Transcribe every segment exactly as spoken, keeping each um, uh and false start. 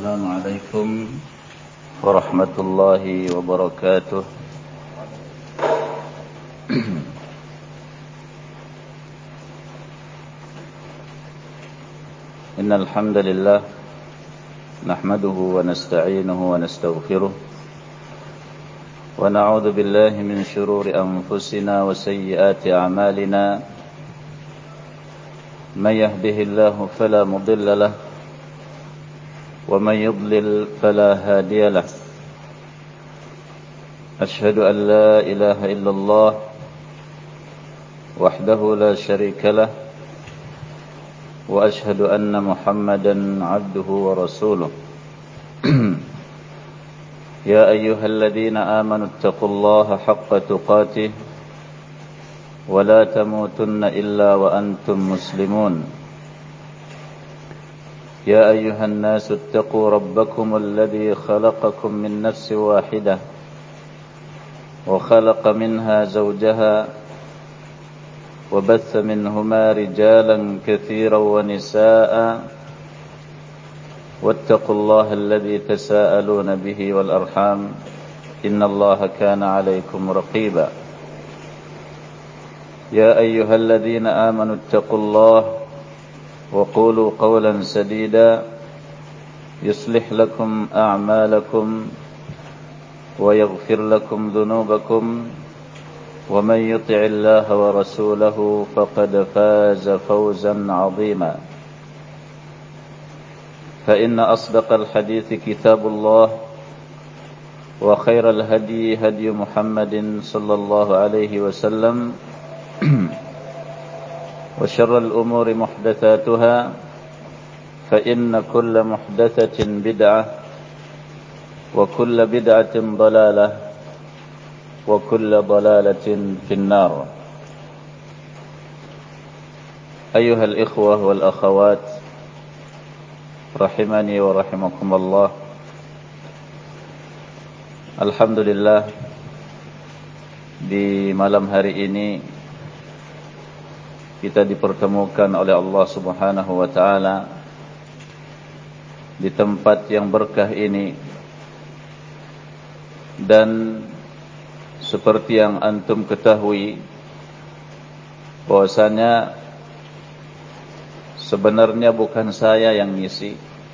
السلام عليكم ورحمة الله وبركاته. إن الحمد لله نحمده ونستعينه ونستغفره ونعوذ بالله من شرور أنفسنا وسيئات أعمالنا. من يهده الله فلا مضل له ومن يضلل فلا هادي له. أشهد أن لا إله إلا الله وحده لا شريك له وأشهد أن محمدا عبده ورسوله. يا أيها الذين آمنوا اتقوا الله حق تقاته ولا تموتن إلا وأنتم مسلمون. يا أيها الناس اتقوا ربكم الذي خلقكم من نفس واحدة وخلق منها زوجها وبث منهما رجالا كثيرا ونساء واتقوا الله الذي تساءلون به والأرحام إن الله كان عليكم رقيبا. يا أيها الذين آمنوا اتقوا الله وقولوا قولا سديدا يصلح لكم أعمالكم ويغفر لكم ذنوبكم ومن يطع الله ورسوله فقد فاز فوزا عظيما. فإن أصدق الحديث كتاب الله وخير الهدي هدي محمد صلى الله عليه وسلم وشر الأمور محدثاتها فإن كل محدثة بدعة وكل بدعة ضلالة وكل ضلالة في النار. أيها الإخوة والأخوات rahimani wa rahimakumullah. Alhamdulillah, di malam hari ini kita dipertemukan oleh Allah Subhanahu wa taala di tempat yang berkah ini, dan seperti yang antum ketahui bahwasanya sebenarnya bukan saya yang ngisi,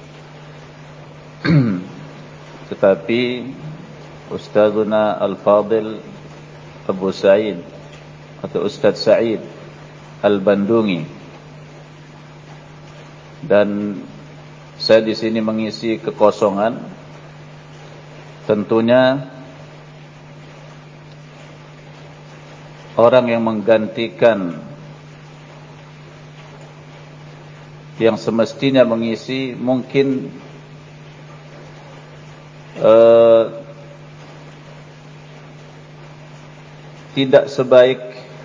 tetapi Ustazuna Al-Fadil Abu Sa'id atau Ustaz Sa'id Al-Bandungi, dan saya di sini mengisi kekosongan. Tentunya orang yang menggantikan yang semestinya mengisi mungkin uh, tidak sebaik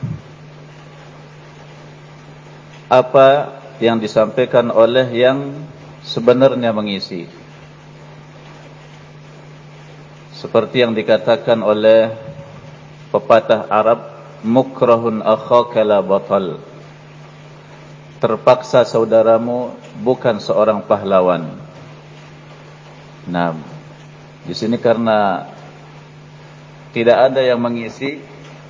apa yang disampaikan oleh yang sebenarnya mengisi. Seperti yang dikatakan oleh pepatah Arab, mukrahun akhaka la batal. Terpaksa saudaramu bukan seorang pahlawan. Nah, di sini karena tidak ada yang mengisi,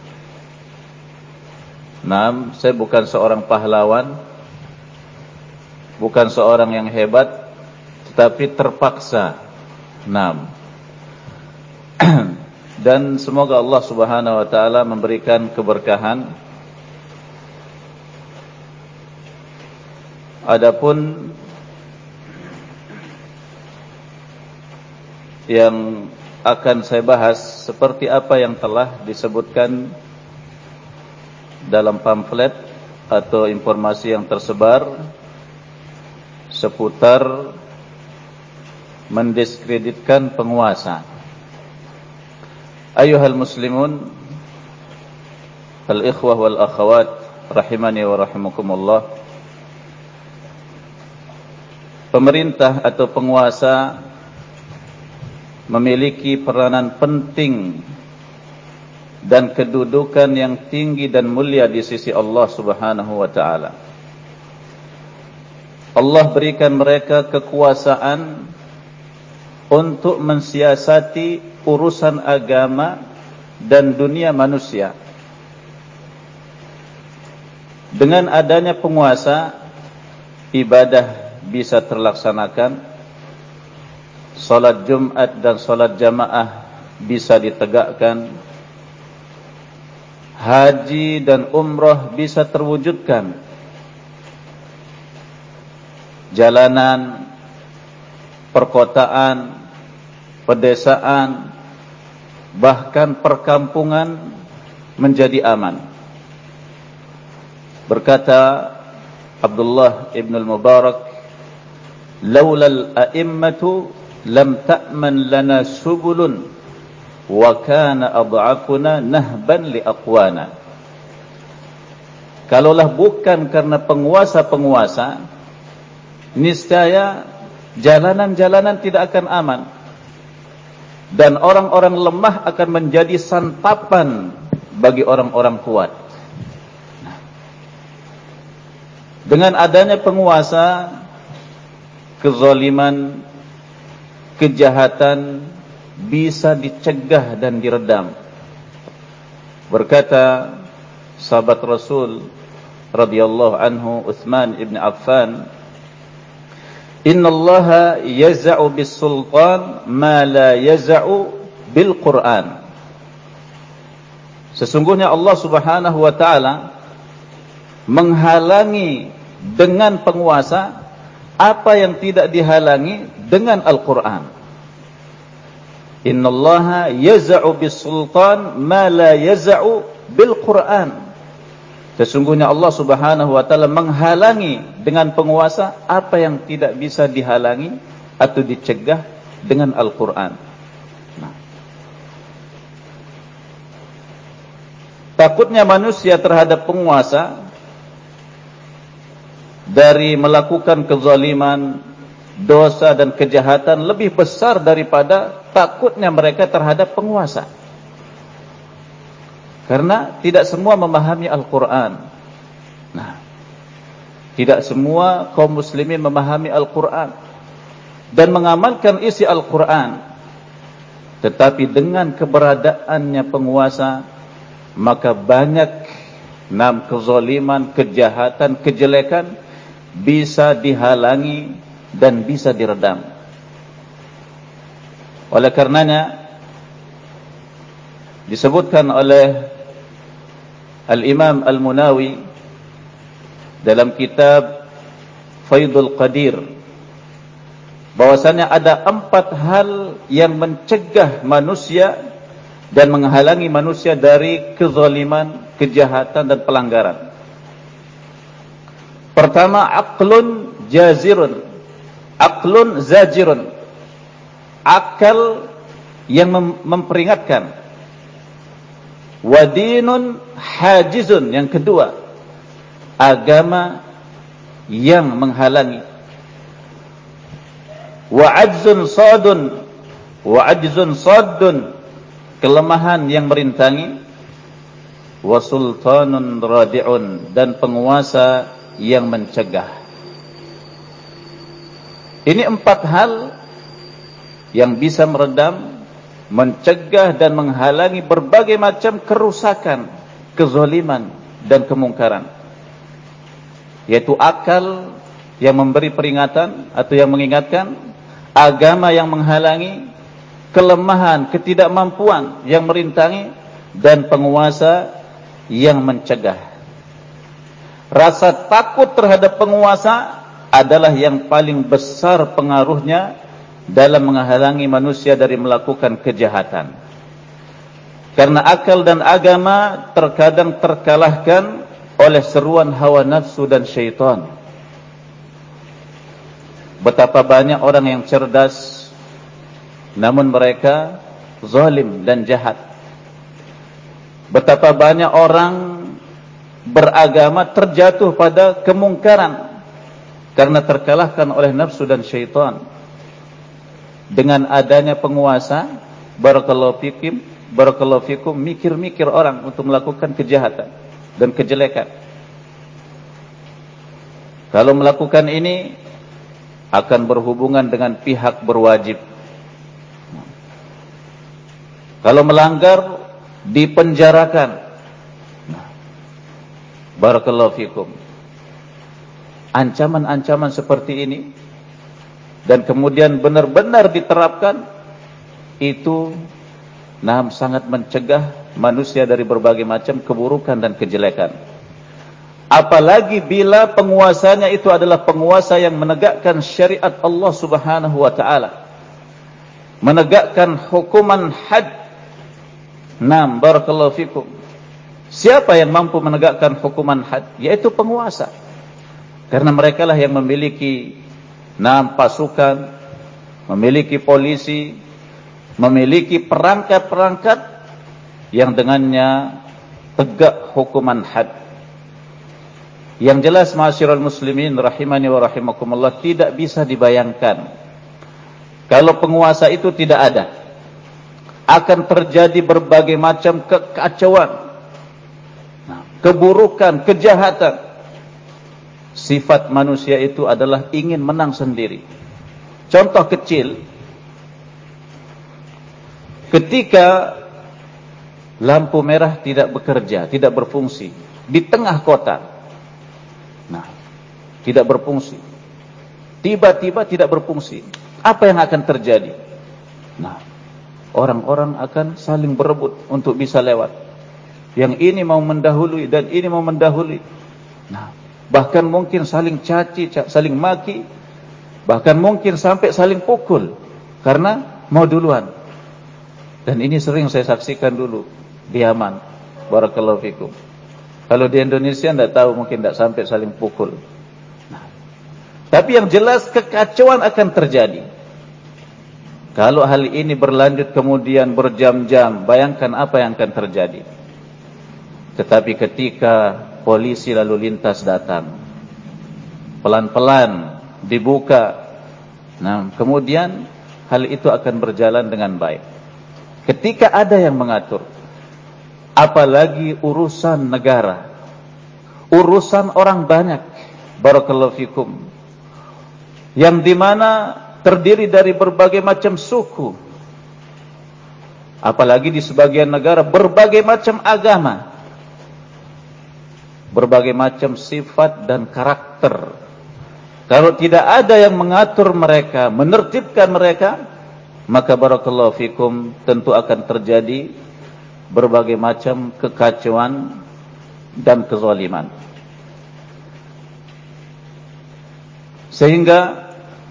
nah, saya bukan seorang pahlawan, bukan seorang yang hebat, tetapi terpaksa. Nah, dan semoga Allah Subhanahu wa taala memberikan keberkahan. Adapun yang akan saya bahas seperti apa yang telah disebutkan dalam pamflet atau informasi yang tersebar seputar mendiskreditkan penguasa. Ayuhal muslimun, al-ikhwah wal akhawat rahimani wa rahimakumullah. Pemerintah atau penguasa memiliki peranan penting dan kedudukan yang tinggi dan mulia di sisi Allah Subhanahu wa taala. Allah berikan mereka kekuasaan untuk mensiasati urusan agama dan dunia manusia. Dengan adanya penguasa, ibadah bisa terlaksanakan, salat Jumat dan salat jamaah bisa ditegakkan, haji dan umrah bisa terwujudkan, jalanan, perkotaan, pedesaan, bahkan perkampungan menjadi aman. Berkata Abdullah ibn al-Mubarak, "Laulal a'immatu lam ta'man lana subulun wa kana ad'afuna nahban li aqwana." Kalaulah bukan karena penguasa-penguasa, niscaya jalanan-jalanan tidak akan aman, dan orang-orang lemah akan menjadi santapan bagi orang-orang kuat. Dengan adanya penguasa, kezaliman, kejahatan bisa dicegah dan diredam. Berkata sahabat Rasul radhiyallahu anhu Utsman ibn Affan, "Innallaha yaz'u bis-sultan ma la yaz'u bil-Qur'an." Sesungguhnya Allah Subhanahu wa taala menghalangi dengan penguasa apa yang tidak dihalangi dengan Al-Qur'an. Innallaha yaz'u bis-sultan ma la yaz'u bil-Qur'an. Sesungguhnya Allah Subhanahu wa taala menghalangi dengan penguasa apa yang tidak bisa dihalangi atau dicegah dengan Al-Qur'an. Nah, takutnya manusia terhadap penguasa dari melakukan kezaliman, dosa dan kejahatan lebih besar daripada takutnya mereka terhadap penguasa. Karena tidak semua memahami Al-Quran. Nah, tidak semua kaum muslimin memahami Al-Quran dan mengamalkan isi Al-Quran. Tetapi dengan keberadaannya penguasa, maka banyak enam kezaliman, kejahatan, kejelekan bisa dihalangi dan bisa diredam. Oleh karenanya disebutkan oleh Al-Imam Al-Munawi dalam kitab Faidul Qadir bahwasanya ada empat hal yang mencegah manusia dan menghalangi manusia dari kezaliman, kejahatan dan pelanggaran. Pertama, aqlun jazirun, aqlun zajirun, akal yang mem memperingatkan. Wadinun hajizun, yang kedua, agama yang menghalangi. Wa ajzun sadun, wa ajzun saddun, kelemahan yang merintangi. Wa sultanun radi'un, dan penguasa yang mencegah. Ini empat hal yang bisa meredam, mencegah dan menghalangi berbagai macam kerusakan, kezaliman dan kemungkaran. Yaitu akal yang memberi peringatan atau yang mengingatkan, agama yang menghalangi, kelemahan, ketidakmampuan yang merintangi, dan penguasa yang mencegah. Rasa takut terhadap penguasa adalah yang paling besar pengaruhnya dalam menghalangi manusia dari melakukan kejahatan. Karena akal dan agama terkadang terkalahkan oleh seruan hawa nafsu dan syaitan. Betapa banyak orang yang cerdas, namun mereka zalim dan jahat. Betapa banyak orang beragama terjatuh pada kemungkaran karena terkalahkan oleh nafsu dan syaitan. Dengan adanya penguasa, barakallahu fikum, barakallahu fikum, mikir-mikir orang untuk melakukan kejahatan dan kejelekan. Kalau melakukan ini akan berhubungan dengan pihak berwajib, Kalau melanggar, dipenjarakan. Nah, barakallahu fikum. Ancaman-ancaman seperti ini dan kemudian benar-benar diterapkan, itu nah, sangat mencegah manusia dari berbagai macam keburukan dan kejelekan. Apalagi bila penguasanya itu adalah penguasa yang menegakkan syariat Allah Subhanahu wa taala, menegakkan hukuman had. Naam, barakallahu fikum. Siapa yang mampu menegakkan hukuman had? Yaitu penguasa. Karena merekalah yang memiliki naam pasukan, memiliki polisi, memiliki perangkat-perangkat yang dengannya tegak hukuman had. Yang jelas, ma'asyiral muslimin rahimani wa rahimakumullah, tidak bisa dibayangkan kalau penguasa itu tidak ada, akan terjadi berbagai macam kekacauan, keburukan, kejahatan. Sifat manusia itu adalah ingin menang sendiri. Contoh kecil, ketika lampu merah tidak bekerja, tidak berfungsi di tengah kota, nah, tidak berfungsi, tiba-tiba tidak berfungsi, apa yang akan terjadi? Nah, orang-orang akan saling berebut untuk bisa lewat. Yang ini mau mendahului dan ini mau mendahului. Nah, bahkan mungkin saling caci, saling maki, bahkan mungkin sampai saling pukul karena mau duluan. Dan ini sering saya saksikan dulu di Yaman. Barakallahu fikum. Kalau di Indonesia tidak tahu, mungkin tidak sampai saling pukul. Nah, tapi yang jelas kekacauan akan terjadi. Kalau hal ini berlanjut kemudian berjam-jam, bayangkan apa yang akan terjadi. Tetapi ketika polisi lalu lintas datang, pelan-pelan dibuka, nah kemudian hal itu akan berjalan dengan baik. Ketika ada yang mengatur, apalagi urusan negara, urusan orang banyak, barakallahu fikum, yang dimana terdiri dari berbagai macam suku, apalagi di sebagian negara berbagai macam agama, berbagai macam sifat dan karakter. Kalau tidak ada yang mengatur mereka, menertibkan mereka, maka barakallahu fikum tentu akan terjadi berbagai macam kekacauan dan kezaliman. Sehingga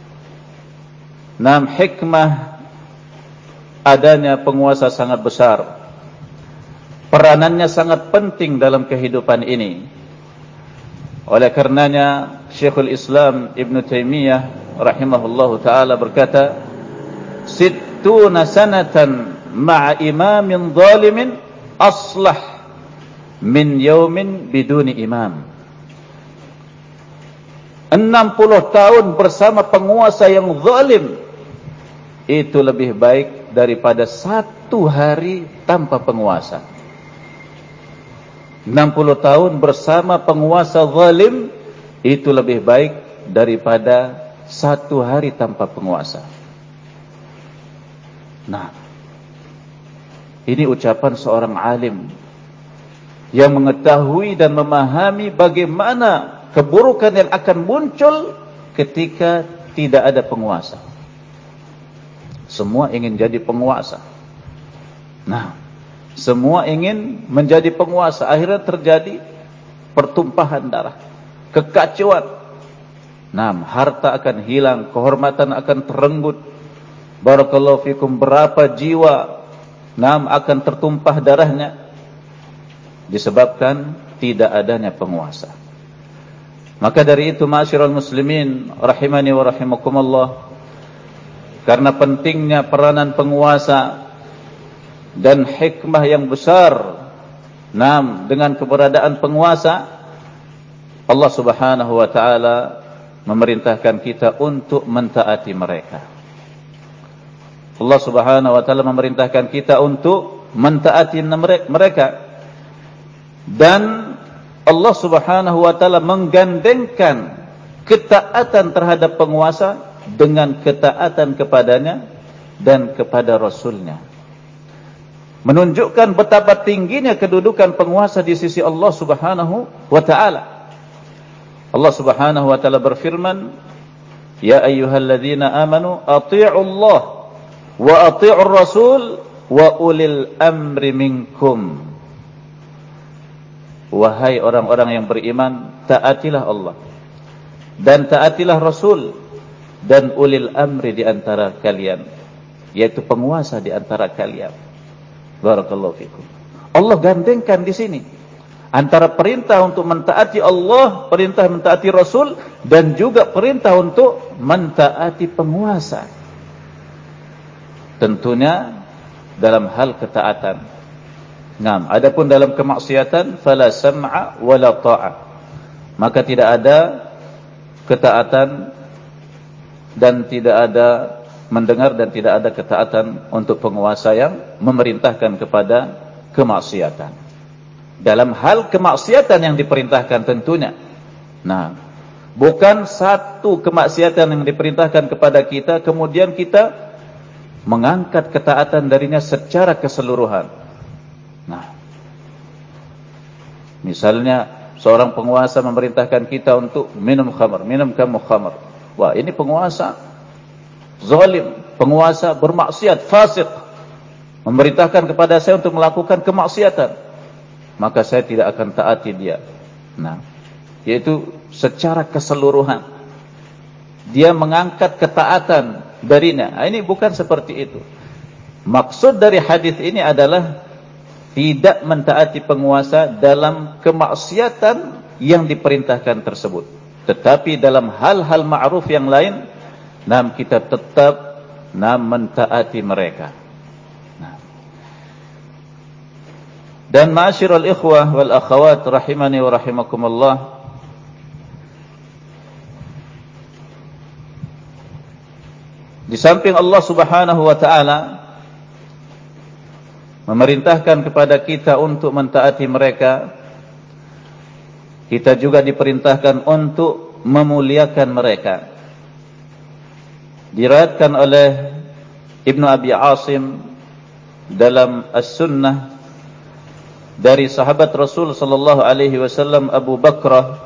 nam hikmah adanya penguasa sangat besar. Peranannya sangat penting dalam kehidupan ini. Oleh karenanya Syekhul Islam Ibn Taimiyah rahimahullahu ta'ala berkata, sittuna sanatan ma'a imamin zalimin aslah min yaumin biduni imam. enam puluh tahun bersama penguasa yang zalim itu lebih baik daripada satu hari tanpa penguasa. enam puluh tahun bersama penguasa zalim itu lebih baik daripada satu hari tanpa penguasa. Nah, ini ucapan seorang alim yang mengetahui dan memahami bagaimana keburukan yang akan muncul ketika tidak ada penguasa. Semua ingin jadi penguasa. Nah, semua ingin menjadi penguasa. Akhirnya terjadi pertumpahan darah, kekacauan. Nah, harta akan hilang, kehormatan akan terenggut. Barakallahu fikum, berapa jiwa nam akan tertumpah darahnya disebabkan tidak adanya penguasa. Maka dari itu ma'asyiral muslimin rahimani wa rahimakumullah, karena pentingnya peranan penguasa dan hikmah yang besar nam dengan keberadaan penguasa, Allah Subhanahu wa taala memerintahkan kita untuk mentaati mereka. Allah Subhanahu wa taala memerintahkan kita untuk mentaati mereka. Dan Allah Subhanahu wa taala menggandengkan ketaatan terhadap penguasa dengan ketaatan kepadanya dan kepada Rasulnya. menunjukkan betapa tingginya kedudukan penguasa di sisi Allah Subhanahu wa taala. Allah Subhanahu wa taala berfirman, "Ya ayyuhalladzina amanu athi'u Allah wa athi'ur rasul wa ulil amri minkum." Wahai orang-orang yang beriman, taatilah Allah dan taatilah Rasul dan ulil amri di antara kalian, yaitu penguasa di antara kalian. Barakallahu fikum. Allah gandengkan di sini antara perintah untuk mentaati Allah, perintah mentaati Rasul, dan juga perintah untuk mentaati penguasa. Tentunya dalam hal ketaatan. Naam, adapun dalam kemaksiatan fala sam'a wala ta'ah. Maka tidak ada ketaatan dan tidak ada mendengar dan tidak ada ketaatan untuk penguasa yang memerintahkan kepada kemaksiatan. Dalam hal kemaksiatan yang diperintahkan tentunya. Nah, bukan satu kemaksiatan yang diperintahkan kepada kita kemudian kita mengangkat ketaatan darinya secara keseluruhan. Nah, misalnya seorang penguasa memerintahkan kita untuk minum khamar, minum kamu khamar. Wah, ini penguasa zalim, penguasa bermaksiat, fasik, memerintahkan kepada saya untuk melakukan kemaksiatan, maka saya tidak akan taati dia. Nah, yaitu secara keseluruhan dia mengangkat ketaatan darinya. Nah, ini bukan seperti itu. Maksud dari hadis ini adalah tidak mentaati penguasa dalam kemaksiatan yang diperintahkan tersebut. Tetapi dalam hal-hal ma'ruf yang lain, nam kita tetap nam mentaati mereka. Nah. Dan ma'asyiral ikhwah wal akhawat rahimani wa rahimakumullah, di samping Allah Subhanahu wa taala memerintahkan kepada kita untuk mentaati mereka, kita juga diperintahkan untuk memuliakan mereka. Diriwayatkan oleh Ibnu Abi Asim dalam As-Sunnah dari sahabat Rasul sallallahu alaihi wasallam Abu Bakrah,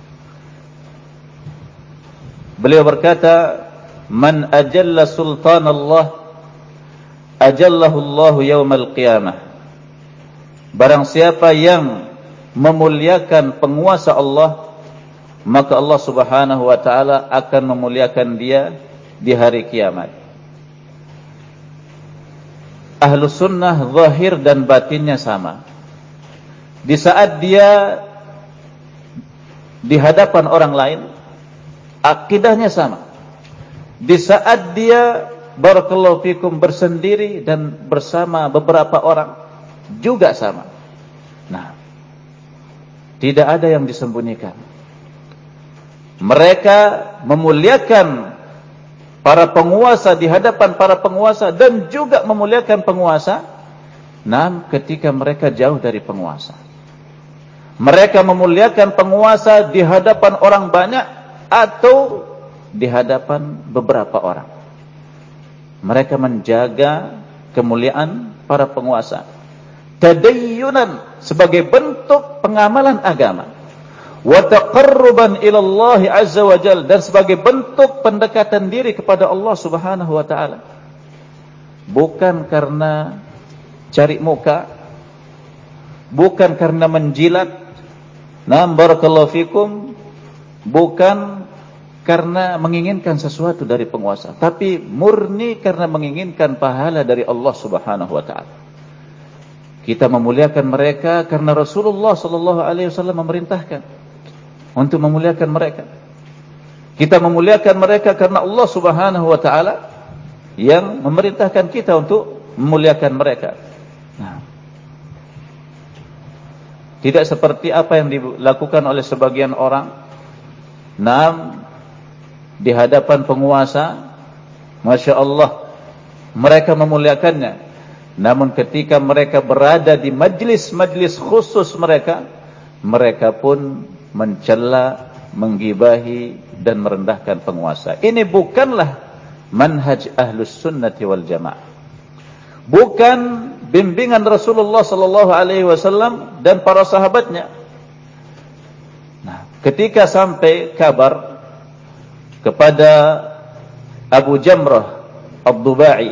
beliau berkata, "Man ajalla sultanallah ajallahu Allahu yaumal qiyamah." Barang siapa yang memuliakan penguasa Allah, maka Allah Subhanahu wa taala akan memuliakan dia di hari kiamat. Ahlus sunnah zahir dan batinnya sama. Di saat dia di hadapan orang lain, akidahnya sama. Di saat dia barakallahu fikum bersendiri dan bersama beberapa orang juga sama. Nah, tidak ada yang disembunyikan. Mereka memuliakan para penguasa di hadapan para penguasa dan juga memuliakan penguasa nah ketika mereka jauh dari penguasa. Mereka memuliakan penguasa di hadapan orang banyak atau di hadapan beberapa orang. Mereka menjaga kemuliaan para penguasa, tadayyunan sebagai bentuk pengamalan agama, wa taqarruban ila Allah azza wa jalla, dan sebagai bentuk pendekatan diri kepada Allah Subhanahu wa taala. Bukan karena cari muka, bukan karena menjilat, nah barakallahu fikum, bukan karena menginginkan sesuatu dari penguasa, tapi murni karena menginginkan pahala dari Allah Subhanahu wa taala. Kita memuliakan mereka karena Rasulullah sallallahu alaihi wasallam memerintahkan untuk memuliakan mereka. Kita memuliakan mereka karena Allah Subhanahu wa taala yang memerintahkan kita untuk memuliakan mereka. Nah, tidak seperti apa yang dilakukan oleh sebagian orang. Nah, di hadapan penguasa, Masya Allah, mereka memuliakannya. Namun ketika mereka berada di majlis-majlis khusus mereka, mereka pun mencela, menggibahi dan merendahkan penguasa. Ini bukanlah manhaj ahlus sunnati wal jamaah. Bukan bimbingan Rasulullah sallallahu alaihi wasallam dan para sahabatnya. Nah, ketika sampai kabar kepada Abu Jamrah Ad-Dubai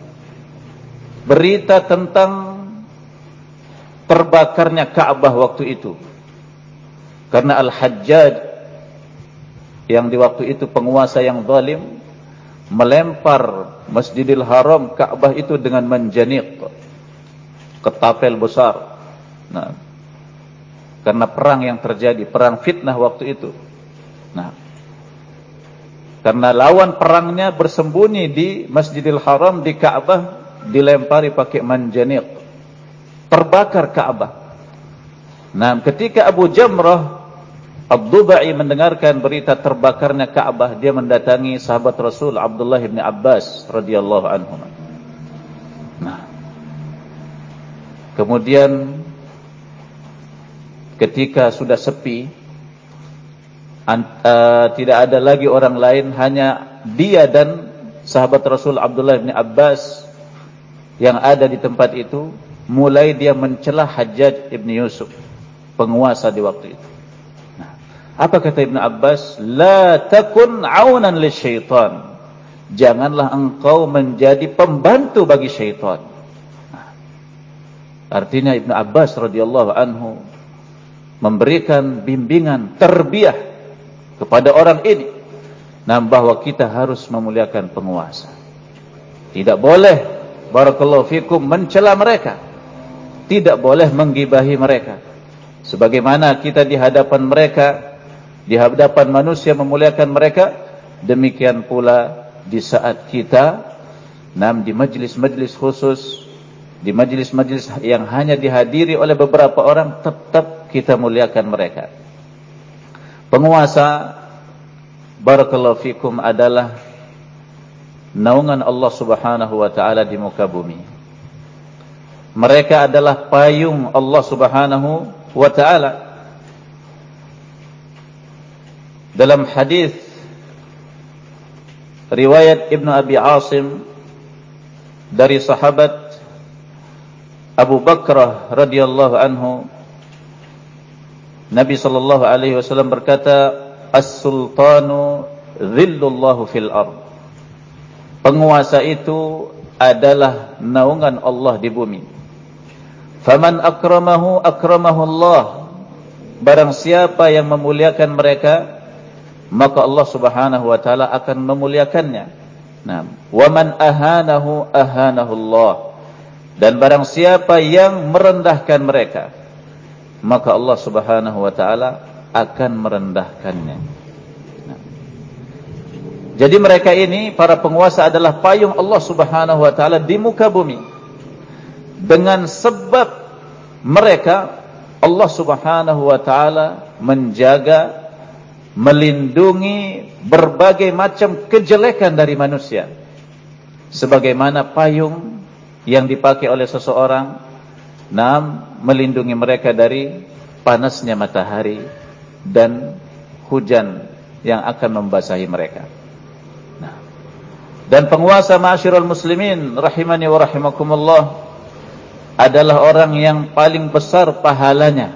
berita tentang terbakarnya Ka'bah waktu itu, karena Al-Hajjaj yang di waktu itu penguasa yang zalim melempar Masjidil Haram, Ka'bah itu dengan manjanik, ketapel besar. Nah, karena perang yang terjadi, perang fitnah waktu itu. Nah, karena lawan perangnya bersembunyi di Masjidil Haram, di Ka'bah, dilempari pakai manjanik, terbakar Ka'bah. Nah, ketika Abu Jamrah Ad-Dubai mendengarkan berita terbakarnya Ka'bah, dia mendatangi sahabat Rasul Abdullah bin Abbas radhiyallahu anhu. Nah, kemudian ketika sudah sepi, uh, tidak ada lagi orang lain, hanya dia dan sahabat Rasul Abdullah bin Abbas yang ada di tempat itu, mulai dia mencela Hajjaj ibn Yusuf, penguasa di waktu itu. Apa kata Ibn Abbas? La takun aunan lisyaitan. Janganlah engkau menjadi pembantu bagi syaitan. Nah, artinya Ibn Abbas radhiyallahu anhu memberikan bimbingan, tarbiyah kepada orang ini, nah, bahwa kita harus memuliakan penguasa. Tidak boleh, barakallahu fikum, mencela mereka. Tidak boleh menggibahi mereka. Sebagaimana kita di hadapan mereka, di hadapan manusia memuliakan mereka, demikian pula di saat kita nam di majlis-majlis khusus, di majlis-majlis yang hanya dihadiri oleh beberapa orang, tetap kita muliakan mereka. Penguasa, barakallahu fikum, adalah naungan Allah Subhanahu wa taala di muka bumi. Mereka adalah payung Allah Subhanahu wa taala. Dalam hadis riwayat Ibnu Abi Asim dari sahabat Abu Bakrah radhiyallahu anhu, Nabi sallallahu alaihi wasallam berkata, "As-sultanu dhillullahu fil ard." Penguasa itu adalah naungan Allah di bumi. Faman akramahu akramahu Allah. Barang siapa yang memuliakan mereka, maka Allah Subhanahu wa taala akan memuliakannya. Nah, wa man ahanahu ahanahu Allah. Dan barang siapa yang merendahkan mereka, maka Allah Subhanahu wa taala akan merendahkannya. Nah, jadi mereka ini, para penguasa, adalah payung Allah Subhanahu wa taala di muka bumi. Dengan sebab mereka, Allah Subhanahu wa taala menjaga, melindungi berbagai macam kejelekan dari manusia, sebagaimana payung yang dipakai oleh seseorang, nam, melindungi mereka dari panasnya matahari dan hujan yang akan membasahi mereka. Nah, dan penguasa, ma'asyiral muslimin rahimani wa rahimakumullah, adalah orang yang paling besar pahalanya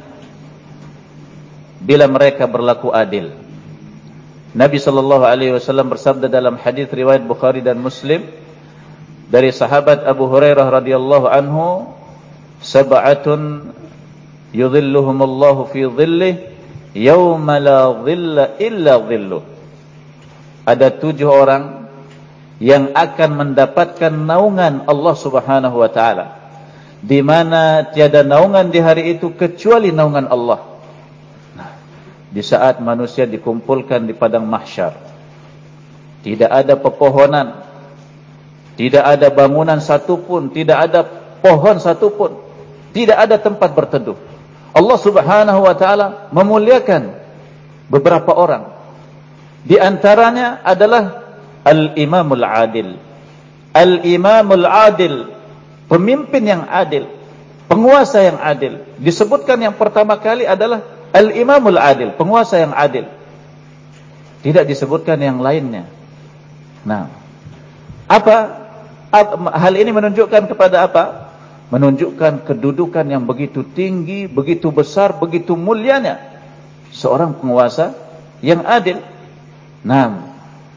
bila mereka berlaku adil. Nabi sallallahu alaihi wasallam bersabda dalam hadis riwayat Bukhari dan Muslim dari sahabat Abu Hurairah radhiyallahu anhu, "Sab'atun yudhilluhumullahu fi dhillih yauma la dhilla illa dhilluh." Ada tujuh orang yang akan mendapatkan naungan Allah Subhanahu wa taala, di mana tiada naungan di hari itu kecuali naungan Allah. Di saat manusia dikumpulkan di padang mahsyar, tidak ada pepohonan, tidak ada bangunan satupun, tidak ada pohon satupun, tidak ada tempat berteduh. Allah Subhanahu wa taala memuliakan beberapa orang. Di antaranya adalah Al-Imamul Adil. Al-Imamul Adil, pemimpin yang adil, penguasa yang adil. Disebutkan yang pertama kali adalah Al-Imamul Adil, penguasa yang adil. Tidak disebutkan yang lainnya. Nah, apa, apa hal ini menunjukkan kepada apa? menunjukkan kedudukan yang begitu tinggi, begitu besar, begitu mulianya seorang penguasa yang adil. Naam,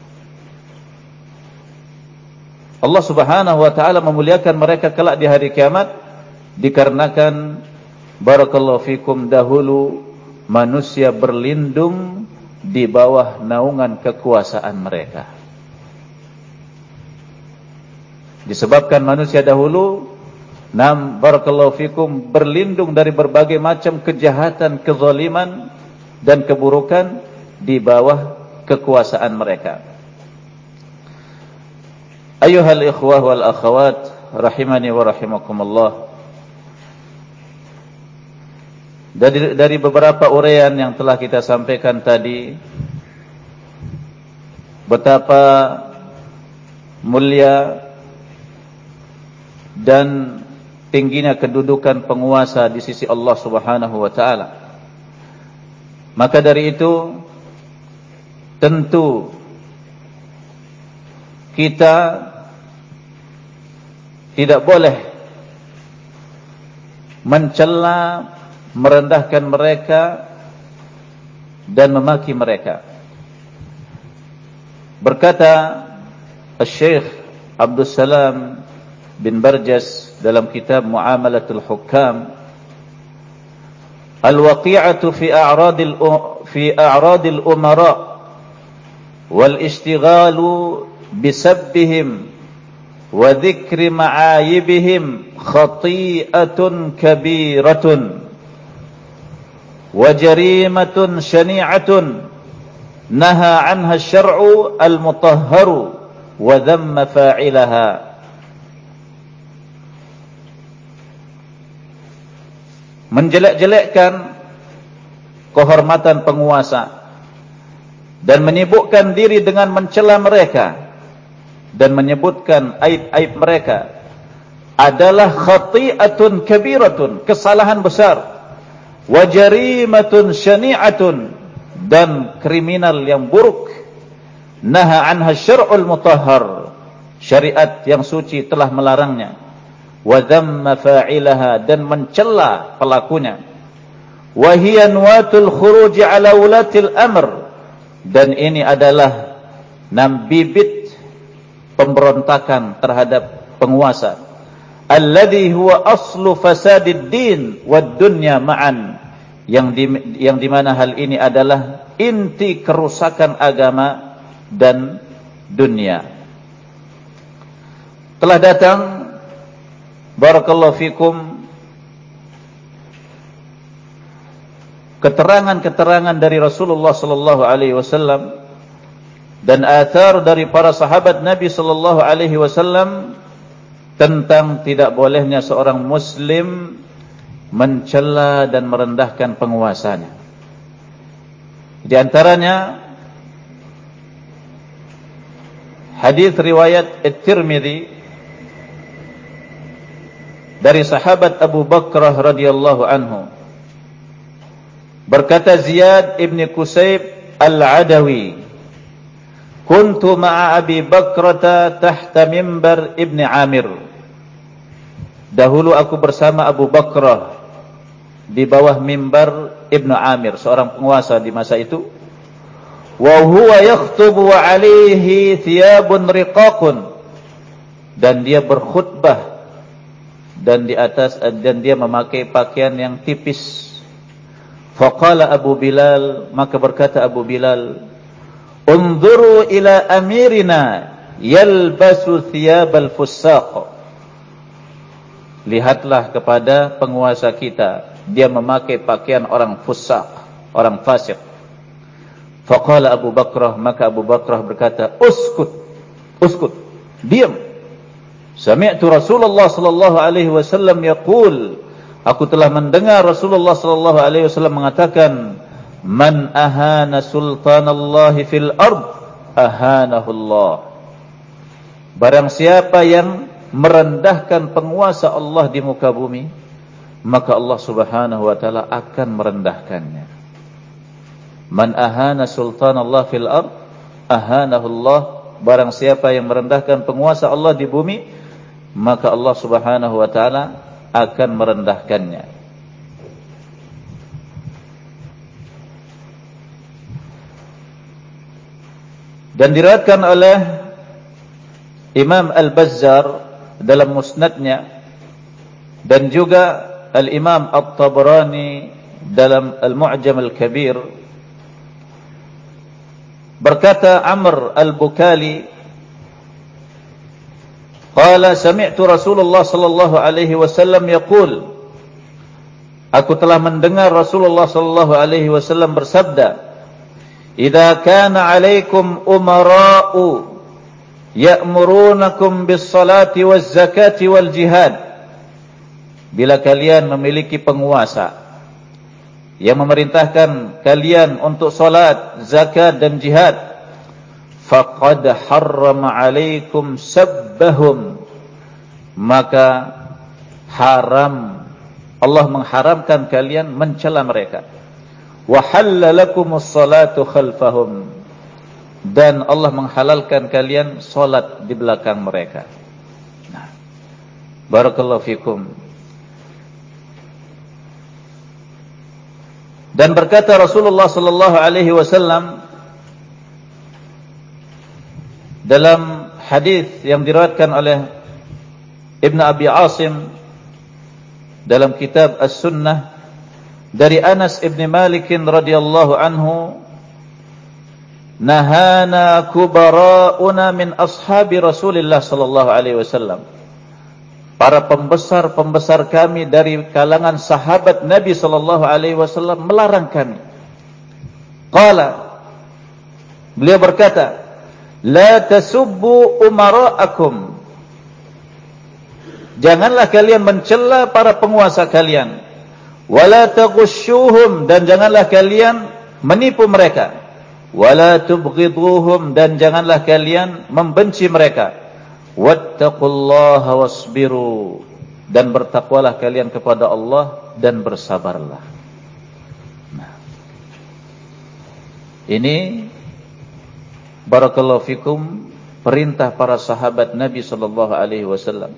Allah Subhanahu wa taala memuliakan mereka kelak di hari kiamat dikarenakan barakallahu fikum dahulu manusia berlindung di bawah naungan kekuasaan mereka. Disebabkan manusia dahulu, nam barakallahu fikum, berlindung dari berbagai macam kejahatan, kezaliman dan keburukan di bawah kekuasaan mereka. Ayuhal ikhwah wal akhawat rahimani wa rahimakumullah. Dari, dari beberapa uraian yang telah kita sampaikan tadi, betapa mulia dan tingginya kedudukan penguasa di sisi Allah Subhanahu wa taala. Maka dari itu tentu kita tidak boleh mencela, merendahkan mereka dan memaki mereka. Berkata Syekh Abdul Salam bin Barjas dalam kitab Muamalatul Hukam, al-waqi'atu fi a'radil fi a'radil umara wal ishtighalu bisabbihim wa dhikri ma'ayibihim khati'atun kabiratun wa jarimatun shani'atun naha 'anha asy-syar'u al-mutahharu wa dhamma fa'ilaha. Menjelek-jelekkan kehormatan penguasa dan menyibukkan diri dengan mencela mereka dan menyebutkan aib-aib mereka adalah khati'atun kabiratun, kesalahan besar, wa jarimatun syani'atun, dan kriminal yang buruk. Naha anha syar'ul mutahhar, syariat yang suci telah melarangnya. Wa dhamma fa'ilaha, dan mencela pelakunya. Wa hiya nuwatul khuruj ala ulatil amr, dan ini adalah enam bibit pemberontakan terhadap penguasa. Alladhi huwa aslu fasadid din wad dunya ma'an, yang di, yang di mana hal ini adalah inti kerusakan agama dan dunia. Telah datang barakallahu fikum keterangan-keterangan dari Rasulullah sallallahu alaihi wasallam dan athar dari para sahabat Nabi sallallahu alaihi wasallam tentang tidak bolehnya seorang muslim mencela dan merendahkan penguasanya. Di antaranya hadis riwayat At-Tirmidzi dari sahabat Abu Bakrah radhiyallahu anhu, berkata Ziyad ibn Qusayb al-Adawi, kuntu ma'a Abi Bakrata tahta mimbar Ibn Amir. Dahulu aku bersama Abu Bakrah di bawah mimbar Ibn Amir, seorang penguasa di masa itu. Wa huwa yakhtubu wa alaihi thiyabun riqaqun, dan dia berkhutbah dan di atas dan dia memakai pakaian yang tipis. Faqala Abu Bilal, maka berkata Abu Bilal, unzuru ila amirina yalbasu thiyabal fussaq. Lihatlah kepada penguasa kita, dia memakai pakaian orang fussaq, orang fasik. Faqala Abu Bakrah, maka Abu Bakrah berkata, uskut, uskut, diam. Sami'tu Rasulullah sallallahu alaihi wasallam yaqul, aku telah mendengar Rasulullah sallallahu alaihi wasallam mengatakan, man ahana sultanallahi fil ard ahanahu Allah. Barang siapa yang merendahkan penguasa Allah di muka bumi, maka Allah Subhanahu wa taala akan merendahkannya. Man ahana sultanallah fil ard ahanahu Allah. Barang siapa yang merendahkan penguasa Allah di bumi, maka Allah Subhanahu wa taala akan merendahkannya. Dan diriwayatkan oleh Imam Al-Bazzar dalam musnadnya, dan juga Al-Imam At-Tabarani dalam Al-Mu'jam Al-Kabir, berkata Amr Al-Bukali, qala sami'tu Rasulullah sallallahu alaihi wasallam yaqul, aku telah mendengar Rasulullah sallallahu alaihi wasallam bersabda, idza kana 'alaikum umara'u ya'murunakum bis-salati waz-zakati wal-jihad, bila kalian memiliki penguasa yang memerintahkan kalian untuk salat, zakat dan jihad, faqad harrama 'alaikum sabbahum, maka haram, Allah mengharamkan kalian mencela mereka. Wa halalakumus salatu khalfahum, dan Allah menghalalkan kalian salat di belakang mereka. Nah, barakallahu fikum. Dan berkata Rasulullah sallallahu alaihi wasallam dalam hadis yang diriwayatkan oleh Ibn Abi Asim dalam kitab As-Sunnah dari Anas ibn Malik radhiyallahu anhu, nahana kubara'una min ashabi Rasulillah sallallahu alaihi wasallam, para pembesar-pembesar kami dari kalangan sahabat Nabi sallallahu alaihi wasallam melarang kami. Qala, beliau berkata, la tasubbu umara'akum, janganlah kalian mencela para penguasa kalian, wala taghushuhum, dan janganlah kalian menipu mereka, wala tubghiduhum, dan janganlah kalian membenci mereka, wattaqullaha wasbiru, dan bertakwalah kalian kepada Allah dan bersabarlah. Nah, ini barakallahu fikum perintah para sahabat Nabi sallallahu alaihi wasallam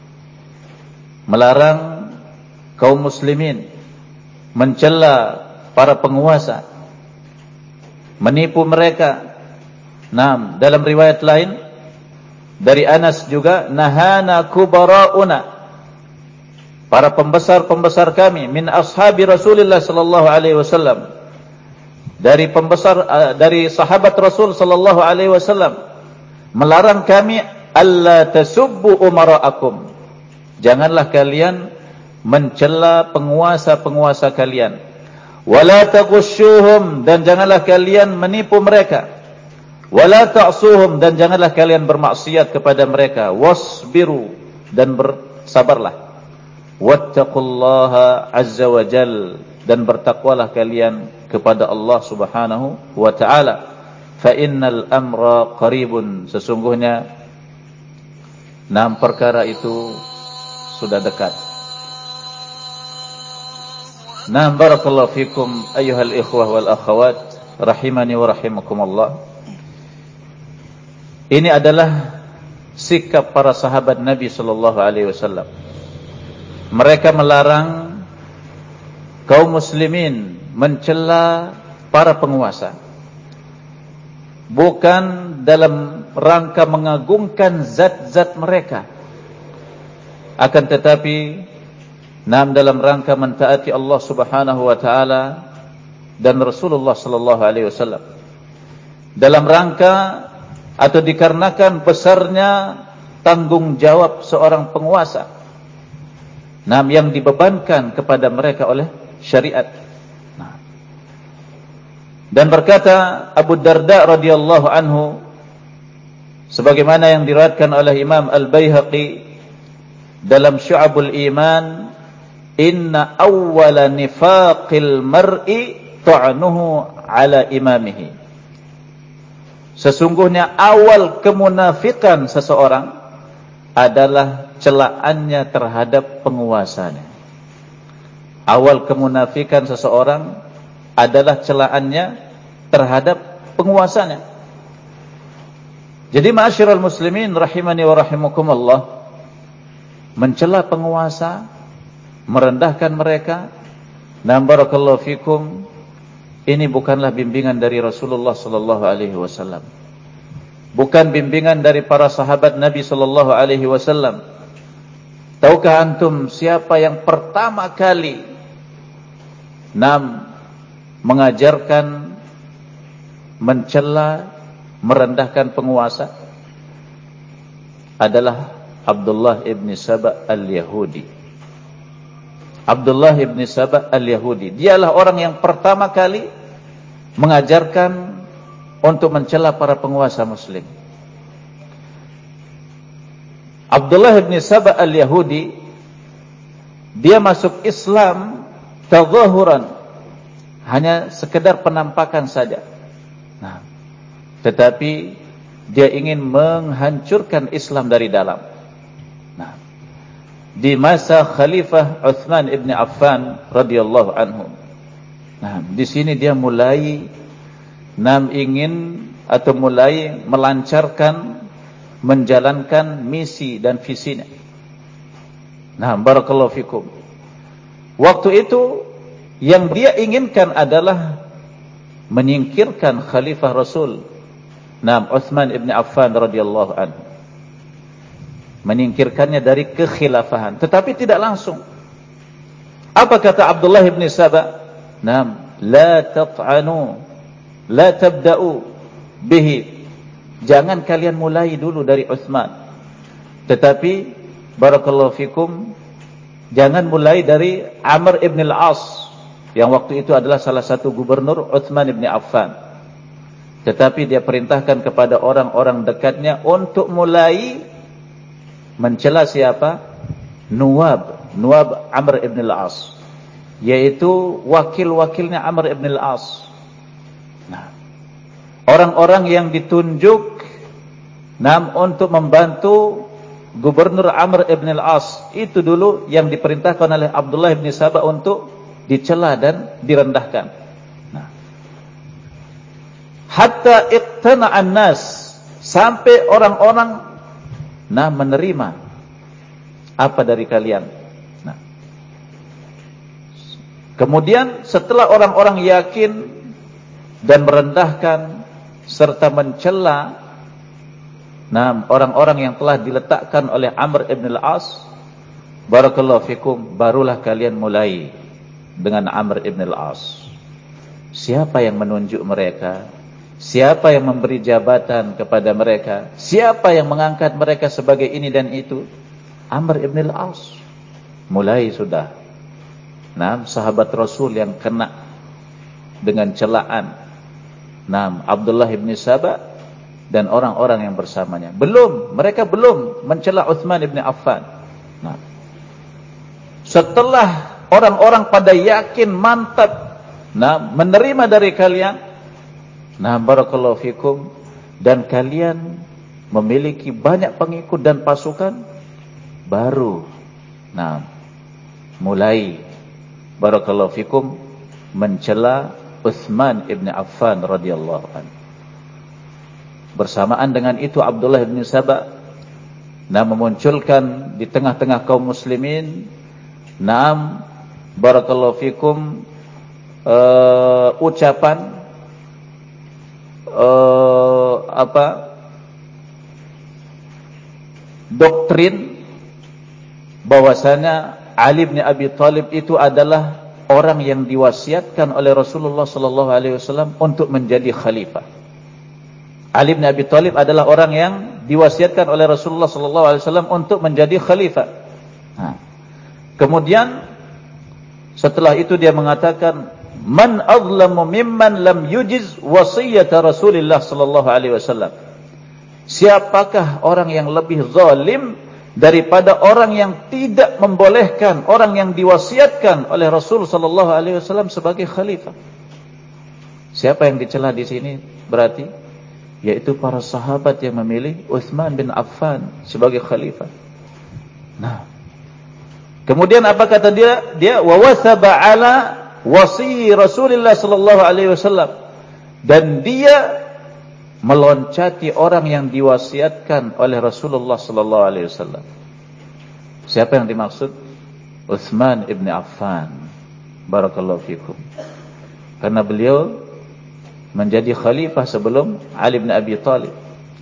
melarang kaum muslimin mencela para penguasa, menipu mereka. Nah, dalam riwayat lain dari Anas juga, nahana kubara'una, para pembesar-pembesar kami, min ashabi Rasulillah sallallahu alaihi wasallam, dari pembesar dari sahabat Rasul sallallahu alaihi wasallam, melarang kami, alla tasubbu umara'akum, janganlah kalian mencela penguasa-penguasa kalian, wala taghushuhum, dan janganlah kalian menipu mereka, wala ta'suhum, dan janganlah kalian bermaksiat kepada mereka, wasbiru, dan bersabarlah, wattaqullaha azza wa jal, dan bertakwalah kalian kepada Allah subhanahu wa ta'ala, fa innal amra qaribun, sesungguhnya enam perkara itu sudah dekat. Nah, barakallahu fikum ayyuhal ikhwah wal akhawat rahimani wa rahimakumullah. Ini adalah sikap para sahabat Nabi sallallahu alaihi wasallam. Mereka melarang kaum muslimin mencela para penguasa, bukan dalam rangka mengagungkan zat-zat mereka, akan tetapi nam dalam rangka mentaati Allah subhanahu wa ta'ala dan Rasulullah sallallahu alaihi wasallam, dalam rangka atau dikarenakan besarnya tanggung jawab seorang penguasa, nam yang dibebankan kepada mereka oleh syariat. Nah, dan berkata Abu Darda radhiyallahu anhu, sebagaimana yang diriwayatkan oleh Imam Al-Baihaqi dalam Syu'abul Iman, inna awwala nifaqil mar'i ta'nuhu ala imamihi, sesungguhnya awal kemunafikan seseorang adalah celaannya terhadap penguasanya. Awal kemunafikan seseorang adalah celaannya terhadap penguasanya. Jadi ma'asyiral muslimin rahimani wa rahimakumullah, mencela penguasa merendahkan mereka. Nah, barakallahu fikum, ini bukanlah bimbingan dari Rasulullah sallallahu alaihi wasallam. Bukan bimbingan dari para sahabat Nabi sallallahu alaihi wasallam. Tahukah antum siapa yang pertama kali nam mengajarkan mencela, merendahkan penguasa? Adalah Abdullah ibn Saba al-Yahudi. Abdullah ibn Saba al-Yahudi. Dialah orang yang pertama kali mengajarkan untuk mencela para penguasa muslim. Abdullah ibn Saba al-Yahudi, dia masuk Islam tazahuran, hanya sekedar penampakan saja. Nah, tetapi dia ingin menghancurkan Islam dari dalam. Nah, di masa Khalifah Utsman ibn Affan radhiyallahu anhu. Nah, di sini dia mulai nam ingin atau mulai melancarkan, menjalankan misi dan visinya. Nah, barakallahu fikum. Waktu itu yang dia inginkan adalah menyingkirkan Khalifah Rasul, nah, Utsman ibn Affan radhiyallahu anhu. Menyingkirkannya dari kekhilafahan, tetapi tidak langsung. Apa kata Abdullah ibn Saba? Nam, la tat'anu, la tabda'u bihi. Jangan kalian mulai dulu dari Utsman. Tetapi barakallahu fikum, jangan mulai dari Amr ibn al-As, yang waktu itu adalah salah satu gubernur Utsman ibn Affan. Tetapi dia perintahkan kepada orang-orang dekatnya untuk mulai mencela siapa? Nuwab, Nuwab Amr ibn al-As, yaitu wakil-wakilnya Amr ibn al-As. Nah, orang-orang yang ditunjuk nam untuk membantu Gubernur Amr ibn al-As itu dulu yang diperintahkan oleh Abdullah ibn Saba untuk dicela dan direndahkan. Nah, hatta iqtana'an nas, sampai orang-orang nah menerima apa dari kalian. Nah, kemudian setelah orang-orang yakin dan merendahkan serta mencela nah orang-orang yang telah diletakkan oleh Amr ibn al-As, barakallahu fikum, barulah kalian mulai dengan Amr ibn al-As. Siapa yang menunjuk mereka? Siapa yang memberi jabatan kepada mereka? Siapa yang mengangkat mereka sebagai ini dan itu? Amr ibn al-As. Mulai sudah nah sahabat Rasul yang kena dengan celaan nah Abdullah ibn Saba dan orang-orang yang bersamanya. Belum, mereka belum mencela Utsman ibn Affan. Nah, setelah orang-orang pada yakin mantap nah menerima dari kalian, nah barakallahu fikum, dan kalian memiliki banyak pengikut dan pasukan, baru nah mulai barakallahu fikum mencela Utsman ibn Affan radhiyallahu anhu. Bersamaan dengan itu Abdullah ibn Saba nah memunculkan di tengah-tengah kaum muslimin naam barakallahu fikum uh, ucapan uh, apa doktrin bahwasanya Ali bin Abi Thalib itu adalah orang yang diwasiatkan oleh Rasulullah sallallahu alaihi wasallam untuk menjadi khalifah. Ali bin Abi Thalib adalah orang yang diwasiatkan oleh Rasulullah sallallahu alaihi wasallam untuk menjadi khalifah. Nah, kemudian setelah itu dia mengatakan, "Man azlamu mimman lam yujiz wasiyata Rasulillah sallallahu alaihi wasallam." Siapakah orang yang lebih zalim daripada orang yang tidak membolehkan orang yang diwasiatkan oleh Rasul sallallahu alaihi wasallam sebagai khalifah? Siapa yang dicela di sini berarti? Yaitu para sahabat yang memilih Utsman bin Affan sebagai khalifah. Nah, kemudian apa kata dia? Dia wa wasaba ala wasi Rasulullah sallallahu alaihi wasallam, dan dia meloncati orang yang diwasiatkan oleh Rasulullah sallallahu alaihi wasallam. Siapa yang dimaksud? Utsman ibn Affan. Barakallahu fikum. Karena beliau menjadi khalifah sebelum Ali bin Abi Thalib.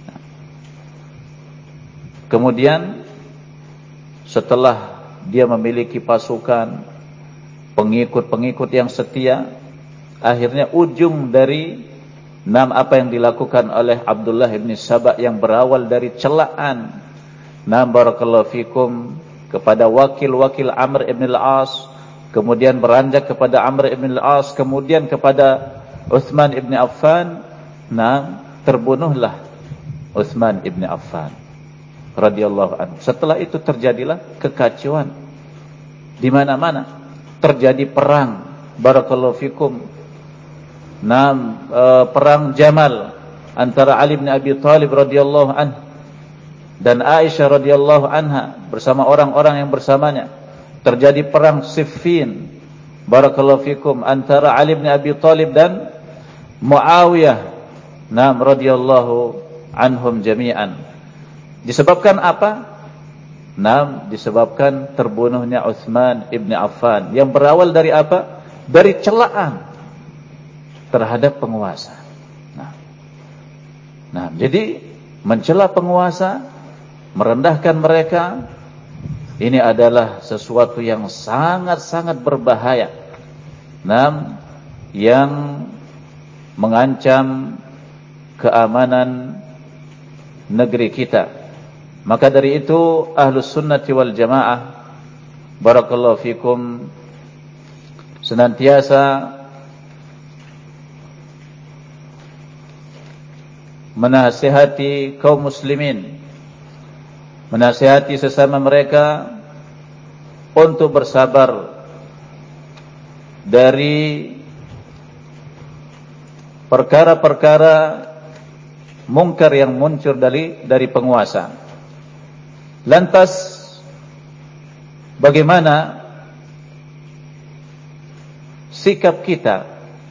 Kemudian setelah dia memiliki pasukan, pengikut-pengikut yang setia, akhirnya ujung dari nam apa yang dilakukan oleh Abdullah bin Saba yang berawal dari celaan, nam barakallahu fikum, kepada wakil-wakil Amr ibn al-As, kemudian beranjak kepada Amr ibn al-As, kemudian kepada Utsman ibn Affan. Nah, terbunuhlah Utsman ibn Affan radhiyallahu anhu. Setelah itu terjadilah kekacauan di mana-mana, terjadi perang, barakallahu fikum. Nah, e, perang Jamal antara Ali bin Abi Thalib radhiyallahu anhu dan Aisyah radhiyallahu anha bersama orang-orang yang bersamanya. Terjadi perang Siffin, barakallahu fikum, antara Ali bin Abi Thalib dan Muawiyah, nah radhiyallahu anhum jami'an. Disebabkan apa? Nah, disebabkan terbunuhnya Utsman ibn Affan yang berawal dari apa? Dari celaan terhadap penguasa. Nah, nah jadi mencela penguasa, merendahkan mereka, ini adalah sesuatu yang sangat-sangat berbahaya. Nah, yang mengancam keamanan negeri kita. Maka dari itu Ahlus Sunnati wal Jamaah, barakallahu fikum, senantiasa menasihati kaum muslimin, menasihati sesama mereka untuk bersabar dari perkara-perkara mungkar yang muncul dari dari penguasa. Lantas bagaimana sikap kita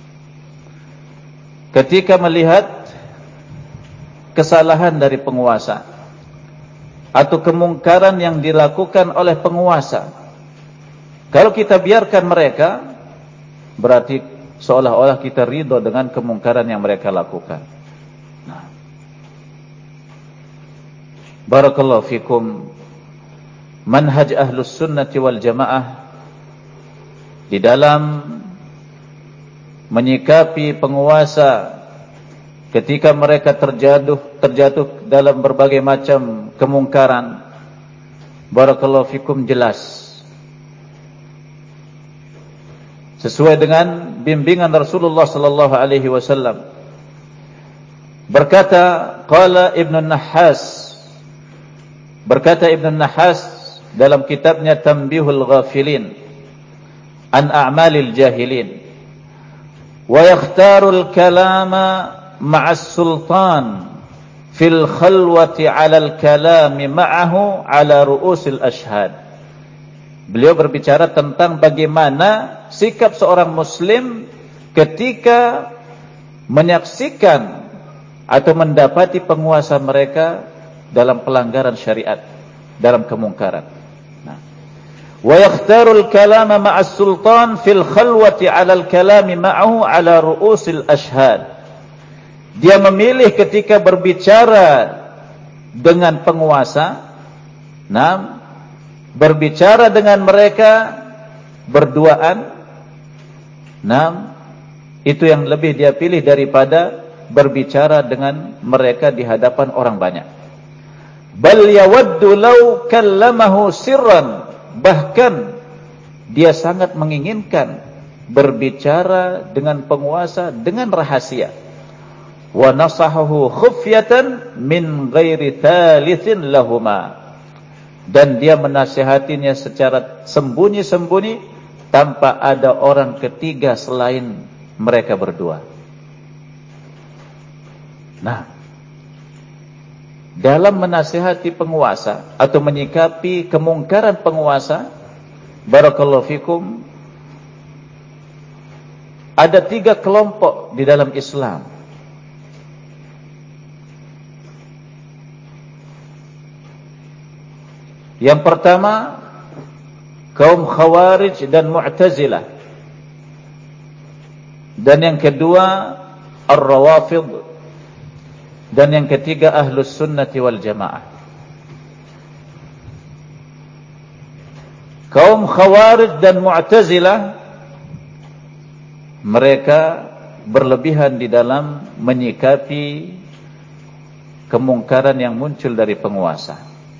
ketika melihat kesalahan dari penguasa atau kemungkaran yang dilakukan oleh penguasa? Kalau kita biarkan mereka, berarti seolah-olah kita ridho dengan kemungkaran yang mereka lakukan. Nah, barakallahu fikum, manhaj Ahlus Sunnati wal Jamaah di dalam menyikapi penguasa ketika mereka terjatuh terjatuh dalam berbagai macam kemungkaran, barakallahu fikum, jelas sesuai dengan bimbingan Rasulullah sallallahu alaihi wasallam. Berkata qala Ibnu Nahas, berkata Ibnu Nahas dalam kitabnya Tanbihul Ghafilin an A'malil Jahilin, wa yakhtarul kalama ma'as sultan fil khalwati 'alal kalami ma'ahu 'ala ru'usil ashhad. Beliau berbicara tentang bagaimana sikap seorang muslim ketika menyaksikan atau mendapati penguasa mereka dalam pelanggaran syariat, dalam kemungkaran. Nah, wa yakhtarul kalama ma'as sultan fil khalwati 'alal kalami ma'ahu 'ala ru'usil ashhad. Dia memilih ketika berbicara dengan penguasa, nah, berbicara dengan mereka berduaan, nah, itu yang lebih dia pilih daripada berbicara dengan mereka di hadapan orang banyak. Bal yawaddu law kallamahu sirran, bahkan dia sangat menginginkan berbicara dengan penguasa dengan rahasia. Wa nasahahu khufyatan min ghairi thalithin lahuma, dan dia menasihatinya secara sembunyi-sembunyi tanpa ada orang ketiga selain mereka berdua. Nah, dalam menasihati penguasa atau menyikapi kemungkaran penguasa, barakallahu fikum, ada tiga kelompok di dalam Islam. Yang pertama, kaum Khawarij dan Mu'tazilah. Dan yang kedua Ar-Rawafid. Dan yang ketiga Ahlus Sunnati wal Jamaah. Kaum Khawarij dan Mu'tazilah, mereka berlebihan di dalam menyikapi kemungkaran yang muncul dari penguasa.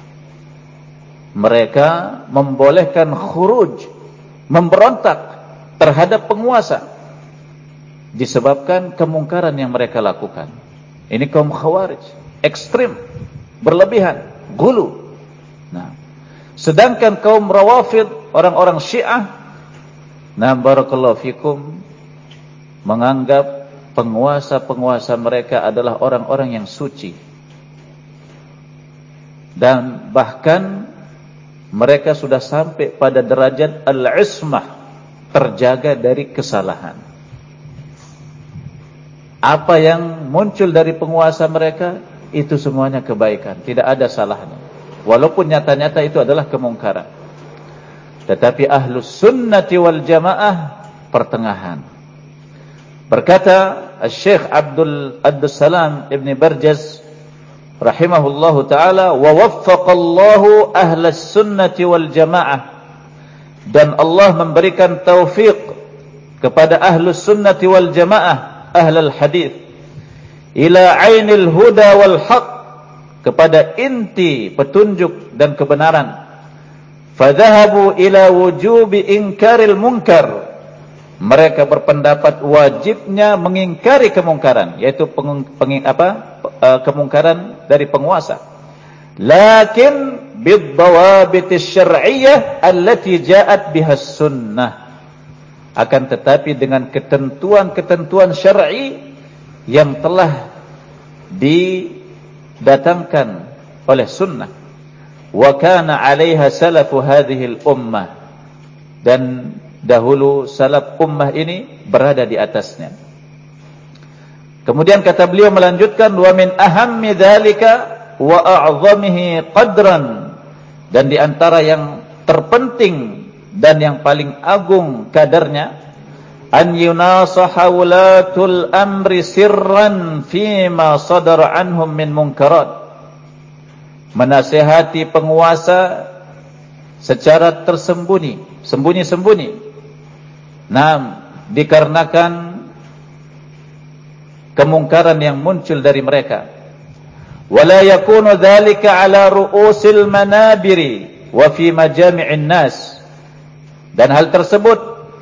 Mereka membolehkan khuruj, memberontak terhadap penguasa disebabkan kemungkaran yang mereka lakukan. Ini kaum Khawarij, ekstrim, berlebihan, gulu. Nah, sedangkan kaum Rawafid, orang-orang Syiah, nah barakallahu fikum, menganggap penguasa-penguasa mereka adalah orang-orang yang suci. Dan bahkan mereka sudah sampai pada derajat al-ismah, terjaga dari kesalahan. Apa yang muncul dari penguasa mereka, itu semuanya kebaikan, tidak ada salahnya. Walaupun nyata-nyata itu adalah kemungkaran. Tetapi Ahlus Sunnati wal Jamaah pertengahan. Berkata Syekh Abdul Abdus Salam Ibn Barjaz rahimahullahu ta'ala, wa waffaqallahu ahlas sunnati wal jamaah, dan Allah memberikan taufik kepada ahlus sunnati wal jamaah, ahlul hadith, ila ainil huda wal haq, kepada inti petunjuk dan kebenaran. Fadhahabu ila wujubi inkaril munkar, mereka berpendapat wajibnya mengingkari kemungkaran, yaitu peng, peng, apa, uh, kemungkaran dari penguasa. Lakin bid-dawabit asy-syar'iyyah allati ja'at biha sunnah. Akan tetapi dengan ketentuan-ketentuan syar'i yang telah didatangkan oleh sunnah. Wa kana 'alaiha salafu hadhihi al-ummah, dan dahulu salaf ummah ini berada di atasnya. Kemudian kata beliau melanjutkan, wa min ahammi dzalika wa a'zamihi qadran, dan di antara yang terpenting dan yang paling agung kadarnya, an yunasaha wulatul amri sirran fima sadara anhum min munkarat, menasihati penguasa secara tersembunyi, sembunyi-sembunyi. Nah, dikarenakan kemungkaran yang muncul dari mereka. Wala yakunu dzalika ala ru'usil manabiri wa fi majami'in nas, dan hal tersebut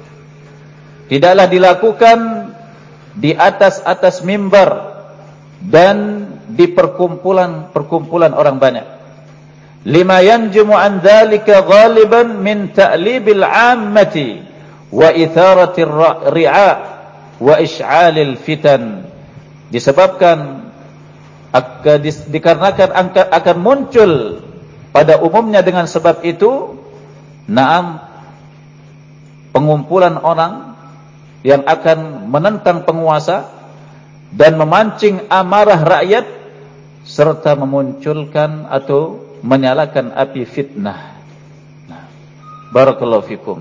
tidaklah dilakukan di atas-atas mimbar dan di perkumpulan-perkumpulan orang banyak. Lima yanjumu an dzalika ghaliban min ta'libil 'ammati wa itharatir ri'a wa isy'alil fitan, disebabkan dikarenakan akan muncul pada umumnya dengan sebab itu, naam, pengumpulan orang yang akan menentang penguasa dan memancing amarah rakyat serta memunculkan atau menyalakan api fitnah. Nah, barakallahu fikum.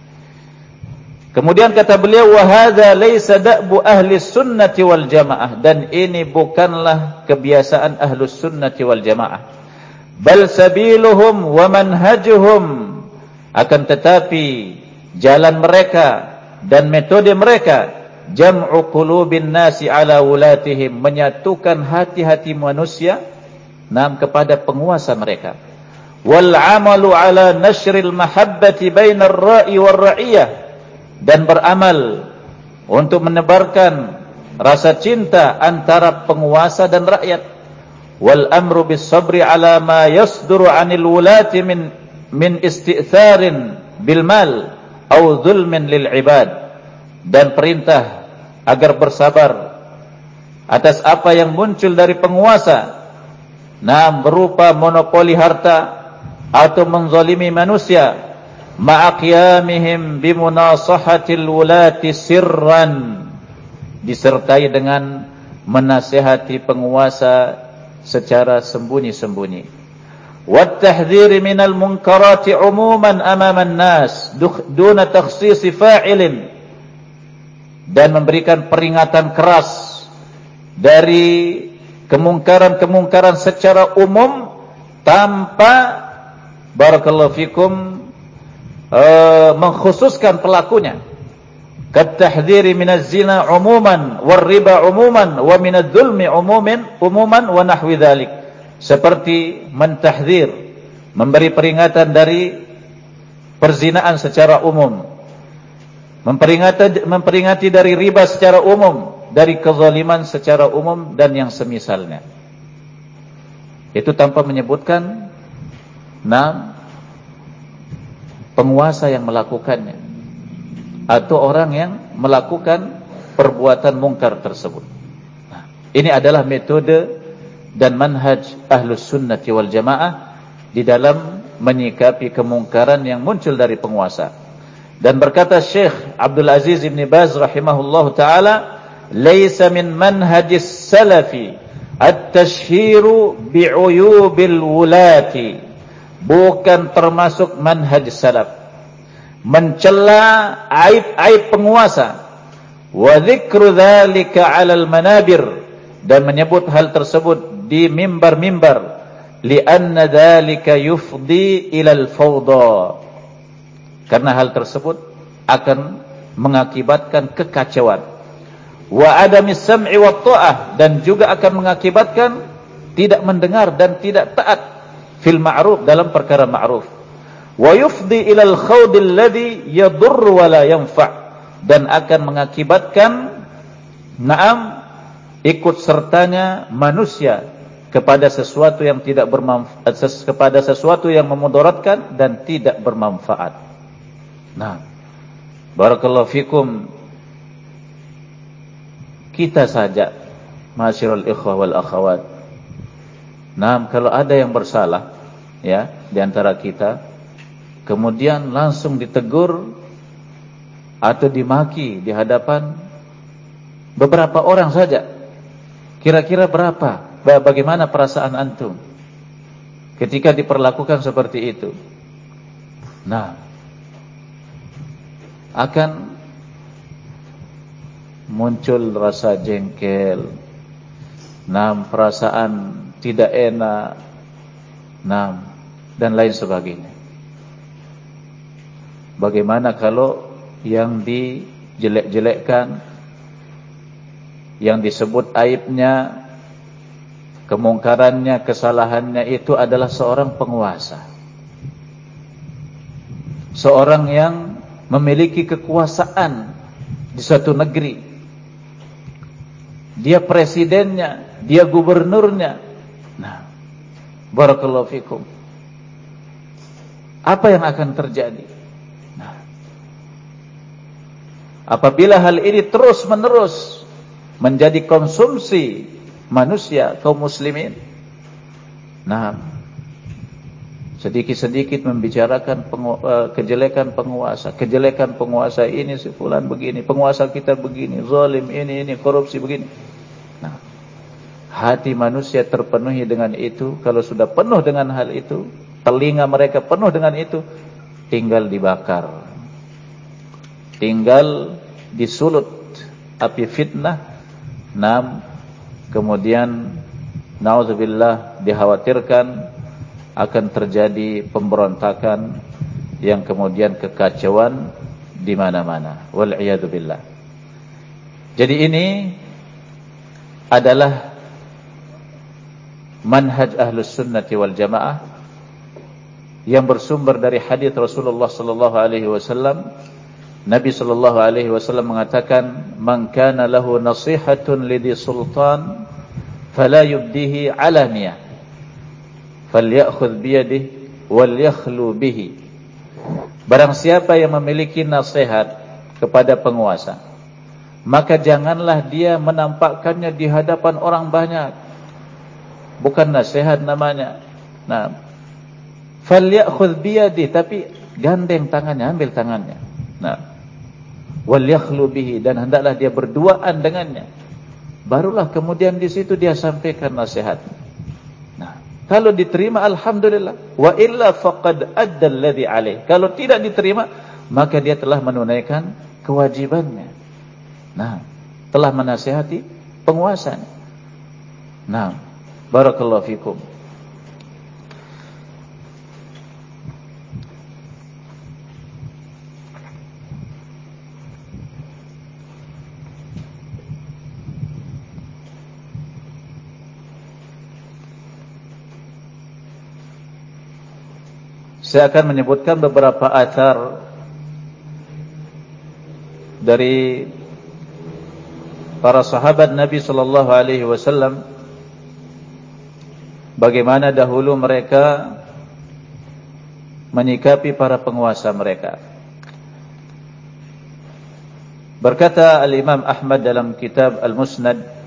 Kemudian kata beliau, wa hadza laisa da'bu ahli sunnati wal jamaah, dan ini bukanlah kebiasaan ahlus sunnati wal jamaah, bal sabiluhum wa manhajuhum, akan tetapi jalan mereka dan metode mereka, jam'u qulubin nasi ala wulatihim, menyatukan hati-hati manusia nam kepada penguasa mereka, wal amalu ala nashril mahabbati bainar ra'i war ra'iyah, dan beramal untuk menebarkan rasa cinta antara penguasa dan rakyat, wal amru bis sabri ala ma yasduru 'anil wulati min min isti'tharin bil mal aw zulmin lil ibad, dan perintah agar bersabar atas apa yang muncul dari penguasa, nah berupa monopoli harta atau menzalimi manusia, ma'aqiyamihim bimunasahatil wulati sirran, disertai dengan menasihati penguasa secara sembunyi-sembunyi. wat tahdhir minal munkarati umuman amama an-nas duna takhsis fa'ilin, dan memberikan peringatan keras dari kemungkaran-kemungkaran secara umum tanpa barakallahu fikum uh, mengkhususkan pelakunya. Kat tahdhiri minaz zina umuman war riba umuman wa minadz zulmi umuman umuman wa nahwi dzalik. Seperti mentahdzir, memberi peringatan dari perzinaan secara umum, memperingati memperingati dari riba secara umum, dari kezaliman secara umum dan yang semisalnya. Itu tanpa menyebutkan nama penguasa yang melakukannya atau orang yang melakukan perbuatan mungkar tersebut. Nah, ini adalah metode dan manhaj Ahlus Sunnati wal Jamaah di dalam menyikapi kemungkaran yang muncul dari penguasa. Dan berkata Syekh Abdul Aziz Ibn Baz rahimahullahu taala, "Laisa min manhajis salafi at-tashhiru bi'uyubil wulati." Bukan termasuk manhaj salaf mencela aib-aib penguasa, wa dzikru dzalika 'alal manabir, dan menyebut hal tersebut di mimbar-mimbar, li'anna dzalika yufdi ilal fawda, karena hal tersebut akan mengakibatkan kekacauan, wa adamis sam'i wat ta'ah, dan juga akan mengakibatkan tidak mendengar dan tidak taat fil ma'ruf, dalam perkara ma'ruf, wa yufdi ilal khawdil ladzi yadurru wa la yanfa', dan akan mengakibatkan na'am ikut sertanya manusia kepada sesuatu yang tidak bermanfaat, kepada sesuatu yang memudaratkan dan tidak bermanfaat. Nah, barakallahu fikum, kita saja ma'asyiral ikhwah wal akhawat, nah, kalau ada yang bersalah ya di antara kita, kemudian langsung ditegur atau dimaki di hadapan beberapa orang saja, kira-kira berapa? Bagaimana perasaan antum ketika diperlakukan seperti itu? Nah, akan muncul rasa jengkel, nah, perasaan tidak enak, nah, dan lain sebagainya. Bagaimana kalau yang dijelek-jelekkan, yang disebut aibnya, kemungkarannya, kesalahannya itu adalah seorang penguasa, seorang yang memiliki kekuasaan di suatu negeri, dia presidennya, dia gubernurnya. Nah, barakallahu fikum, apa yang akan terjadi? Nah, apabila hal ini terus menerus menjadi konsumsi manusia, kaum muslimin, nah, sedikit-sedikit membicarakan pengu, uh, kejelekan penguasa, kejelekan penguasa ini, si fulan begini, penguasa kita begini, zalim ini, ini, korupsi begini. Nah, hati manusia terpenuhi dengan itu. Kalau sudah penuh dengan hal itu, telinga mereka penuh dengan itu, tinggal dibakar, tinggal disulut api fitnah. Nam, kemudian na'udzubillah, dikhawatirkan akan terjadi pemberontakan yang kemudian kekacauan di mana-mana. Wal iyadu billah. Jadi ini adalah manhaj Ahlus Sunnati wal Jamaah yang bersumber dari hadis Rasulullah sallallahu alaihi wasallam. Nabi sallallahu alaihi wasallam mengatakan, "Man kana lahu nasihatun lidhi sultan fala yubdihi alaniyah, falyakhudh biyadihi wal yakhlu bihi." Barang siapa yang memiliki nasihat kepada penguasa, maka janganlah dia menampakkannya di hadapan orang banyak. Bukan nasihat namanya. Nah, falyakhudh biyadihi, tapi gandeng tangannya, ambil tangannya. Nah, wal yakhlu bihi, dan hendaklah dia berduaan dengannya. Barulah kemudian di situ dia sampaikan nasihat. Nah, Kalau diterima alhamdulillah, wa illa faqad adda alladhi alaih. Kalau tidak diterima, maka dia telah menunaikan kewajibannya. Nah, telah menasihati penguasanya. Nah, barakallahu fikum. Saya akan menyebutkan beberapa athar dari para sahabat Nabi sallallahu alaihi wasallam, bagaimana dahulu mereka menyikapi para penguasa mereka. Berkata Al-Imam Ahmad dalam kitab Al-Musnad,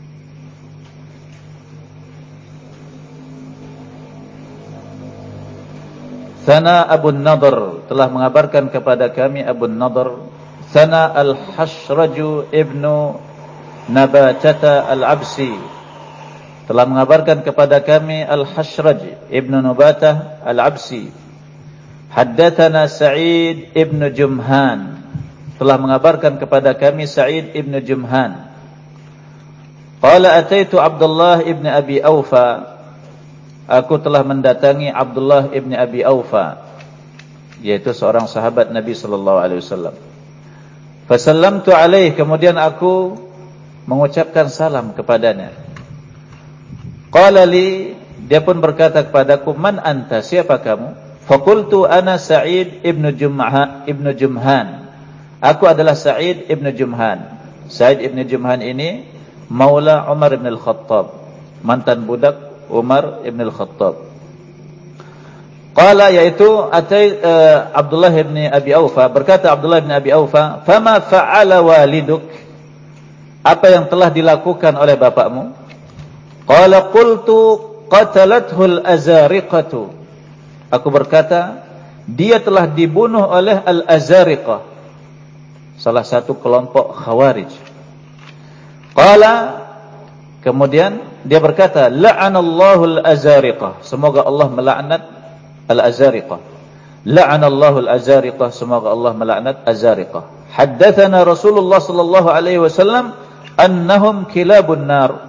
Sana Abu Nadhr, telah mengabarkan kepada kami Abu Nadhr, Sana Al-Hashraju ibnu Nabatata Al-Absi, telah mengabarkan kepada kami Al-Hashraj ibnu Nabatah Al-Absi. Haddatsana Sa'id ibnu Jumhan, telah mengabarkan kepada kami Sa'id ibnu Jumhan. Qala ataitu Abdullah ibnu Abi Aufa, aku telah mendatangi Abdullah ibn Abi Aufa, yaitu seorang sahabat Nabi sallallahu alaihi wasallam. Fasallamtu alaihi, kemudian aku mengucapkan salam kepadanya. Qala li, dia pun berkata kepadaku, man anta, siapa kamu? Faqultu ana Sa'id ibn Jumha ibn Jumhan. Aku adalah Sa'id ibn Jumhan. Sa'id ibn Jumhan ini maula Umar ibn al-Khattab, mantan budak Umar ibn al-Khattab. Qala, yaitu atai uh, Abdullah ibn Abi Aufa, berkata Abdullah ibn Abi Aufa, fama fa'ala waliduk, apa yang telah dilakukan oleh bapakmu? Qala qultu qatalathu al-azariqatu, aku berkata dia telah dibunuh oleh al-azariqah, salah satu kelompok khawarij. Qala, kemudian dia berkata, la'anallahu al-azariqah, semoga Allah melaknat al-azariqah. La'anallahu al-azariqah, semoga Allah melaknat azariqah. Haddatsana Rasulullah sallallahu alaihi wasallam annahum kilabun nar.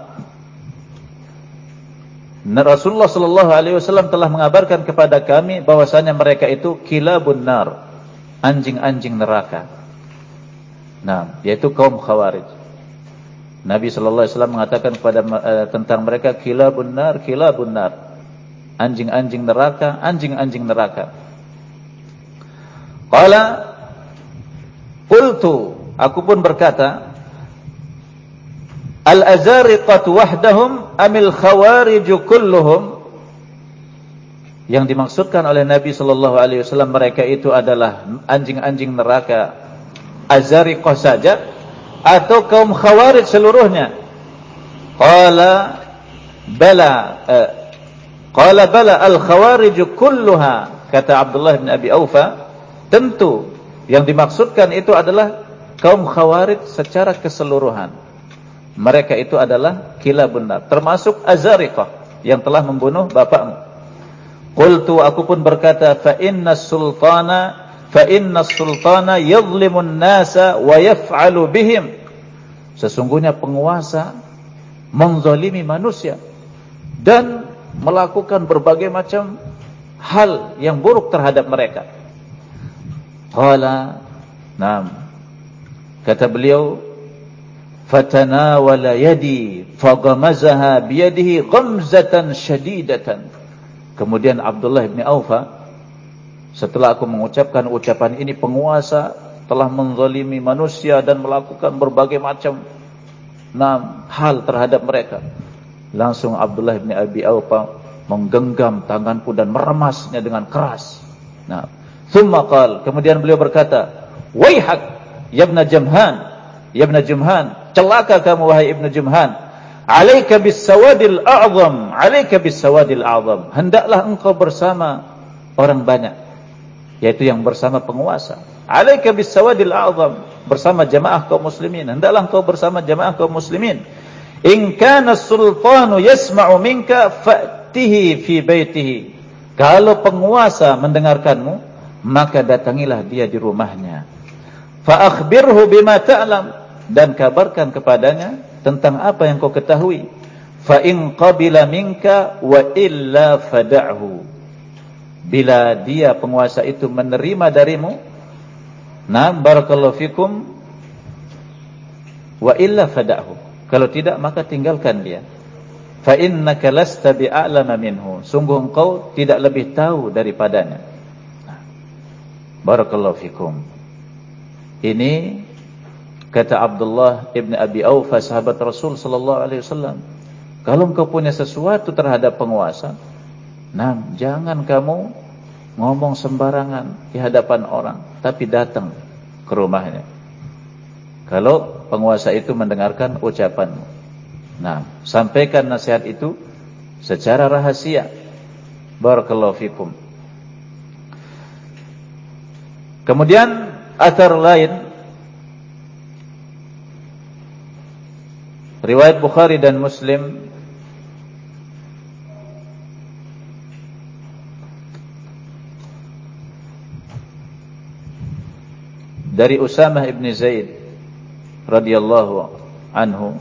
Rasulullah sallallahu alaihi wasallam telah mengabarkan kepada kami bahwasanya mereka itu kilabun nar, anjing-anjing neraka. Nah, yaitu kaum khawarij. Nabi sallallahu alaihi wasallam mengatakan kepada uh, tentang mereka, kilabun nar, kilabun nar, anjing-anjing neraka, anjing-anjing neraka. Qala qultu, aku pun berkata, al-azariqatu wahdahum amil khawariju kulluhum, yang dimaksudkan oleh Nabi sallallahu alaihi wasallam mereka itu adalah anjing-anjing neraka azariqah saja atau kaum khawarij seluruhnya? Qala bala uh, qala bala al-khawarij kulluha, kata Abdullah bin Abi Aufa, tentu yang dimaksudkan itu adalah kaum khawarij secara keseluruhan. Mereka itu adalah kilabun nar, termasuk azariqah yang telah membunuh bapakmu. Qultu, aku pun berkata, fa inna sultana fa inna sultana yadhlimun nasa wa yaf'alu bihim, sesungguhnya penguasa menzalimi manusia dan melakukan berbagai macam hal yang buruk terhadap mereka. Qala, naam, kata beliau, fatanawala yadi faghamazaha biyadihi ghamzatan syadidatan. Kemudian Abdullah bin Aufa, setelah aku mengucapkan ucapan ini, penguasa telah menzalimi manusia dan melakukan berbagai macam nah, hal terhadap mereka, langsung Abdullah bin Abi Aufa menggenggam tanganku dan meremasnya dengan keras. Nah, thumma qal, kemudian beliau berkata, waihak ya ibn Jumhan, ya ibn Jumhan, celaka kamu wahai ibn Jumhan, alaika bis sawadil a'zam, alaika bis sawadil a'zam, hendaklah engkau bersama orang banyak, yaitu yang bersama penguasa. Alaika bis sawadil a'zam, bersama jamaah kaum muslimin, hendaklah engkau bersama jamaah kaum muslimin. In kana sultanu yasma'u minka fa'tihi fi baitihi. Kalau penguasa mendengarkanmu, maka datangilah dia di rumahnya. Fa akhbirhu bima ta'lam, dan kabarkan kepadanya tentang apa yang kau ketahui. Fa in qabila minka wa illa fada'hu. Bila dia penguasa itu menerima darimu, nah barakallahu fikum, wa illa fada'hu. Kalau tidak, maka tinggalkan dia. Fa innaka lasta bi'a'lama minhu. Sungguh engkau tidak lebih tahu daripadanya. Barakallahu fikum. Ini kata Abdullah ibn Abi Aufa, sahabat Rasul sallallahu alaihi wasallam, kalau engkau punya sesuatu terhadap penguasa, nah jangan kamu ngomong sembarangan di hadapan orang, tapi datang ke rumahnya. Kalau penguasa itu mendengarkan ucapanmu, nah sampaikan nasihat itu secara rahasia. Barakallahu fikum. Kemudian athar lain, riwayat Bukhari dan Muslim, dari Usamah ibn Zaid radhiyallahu anhu,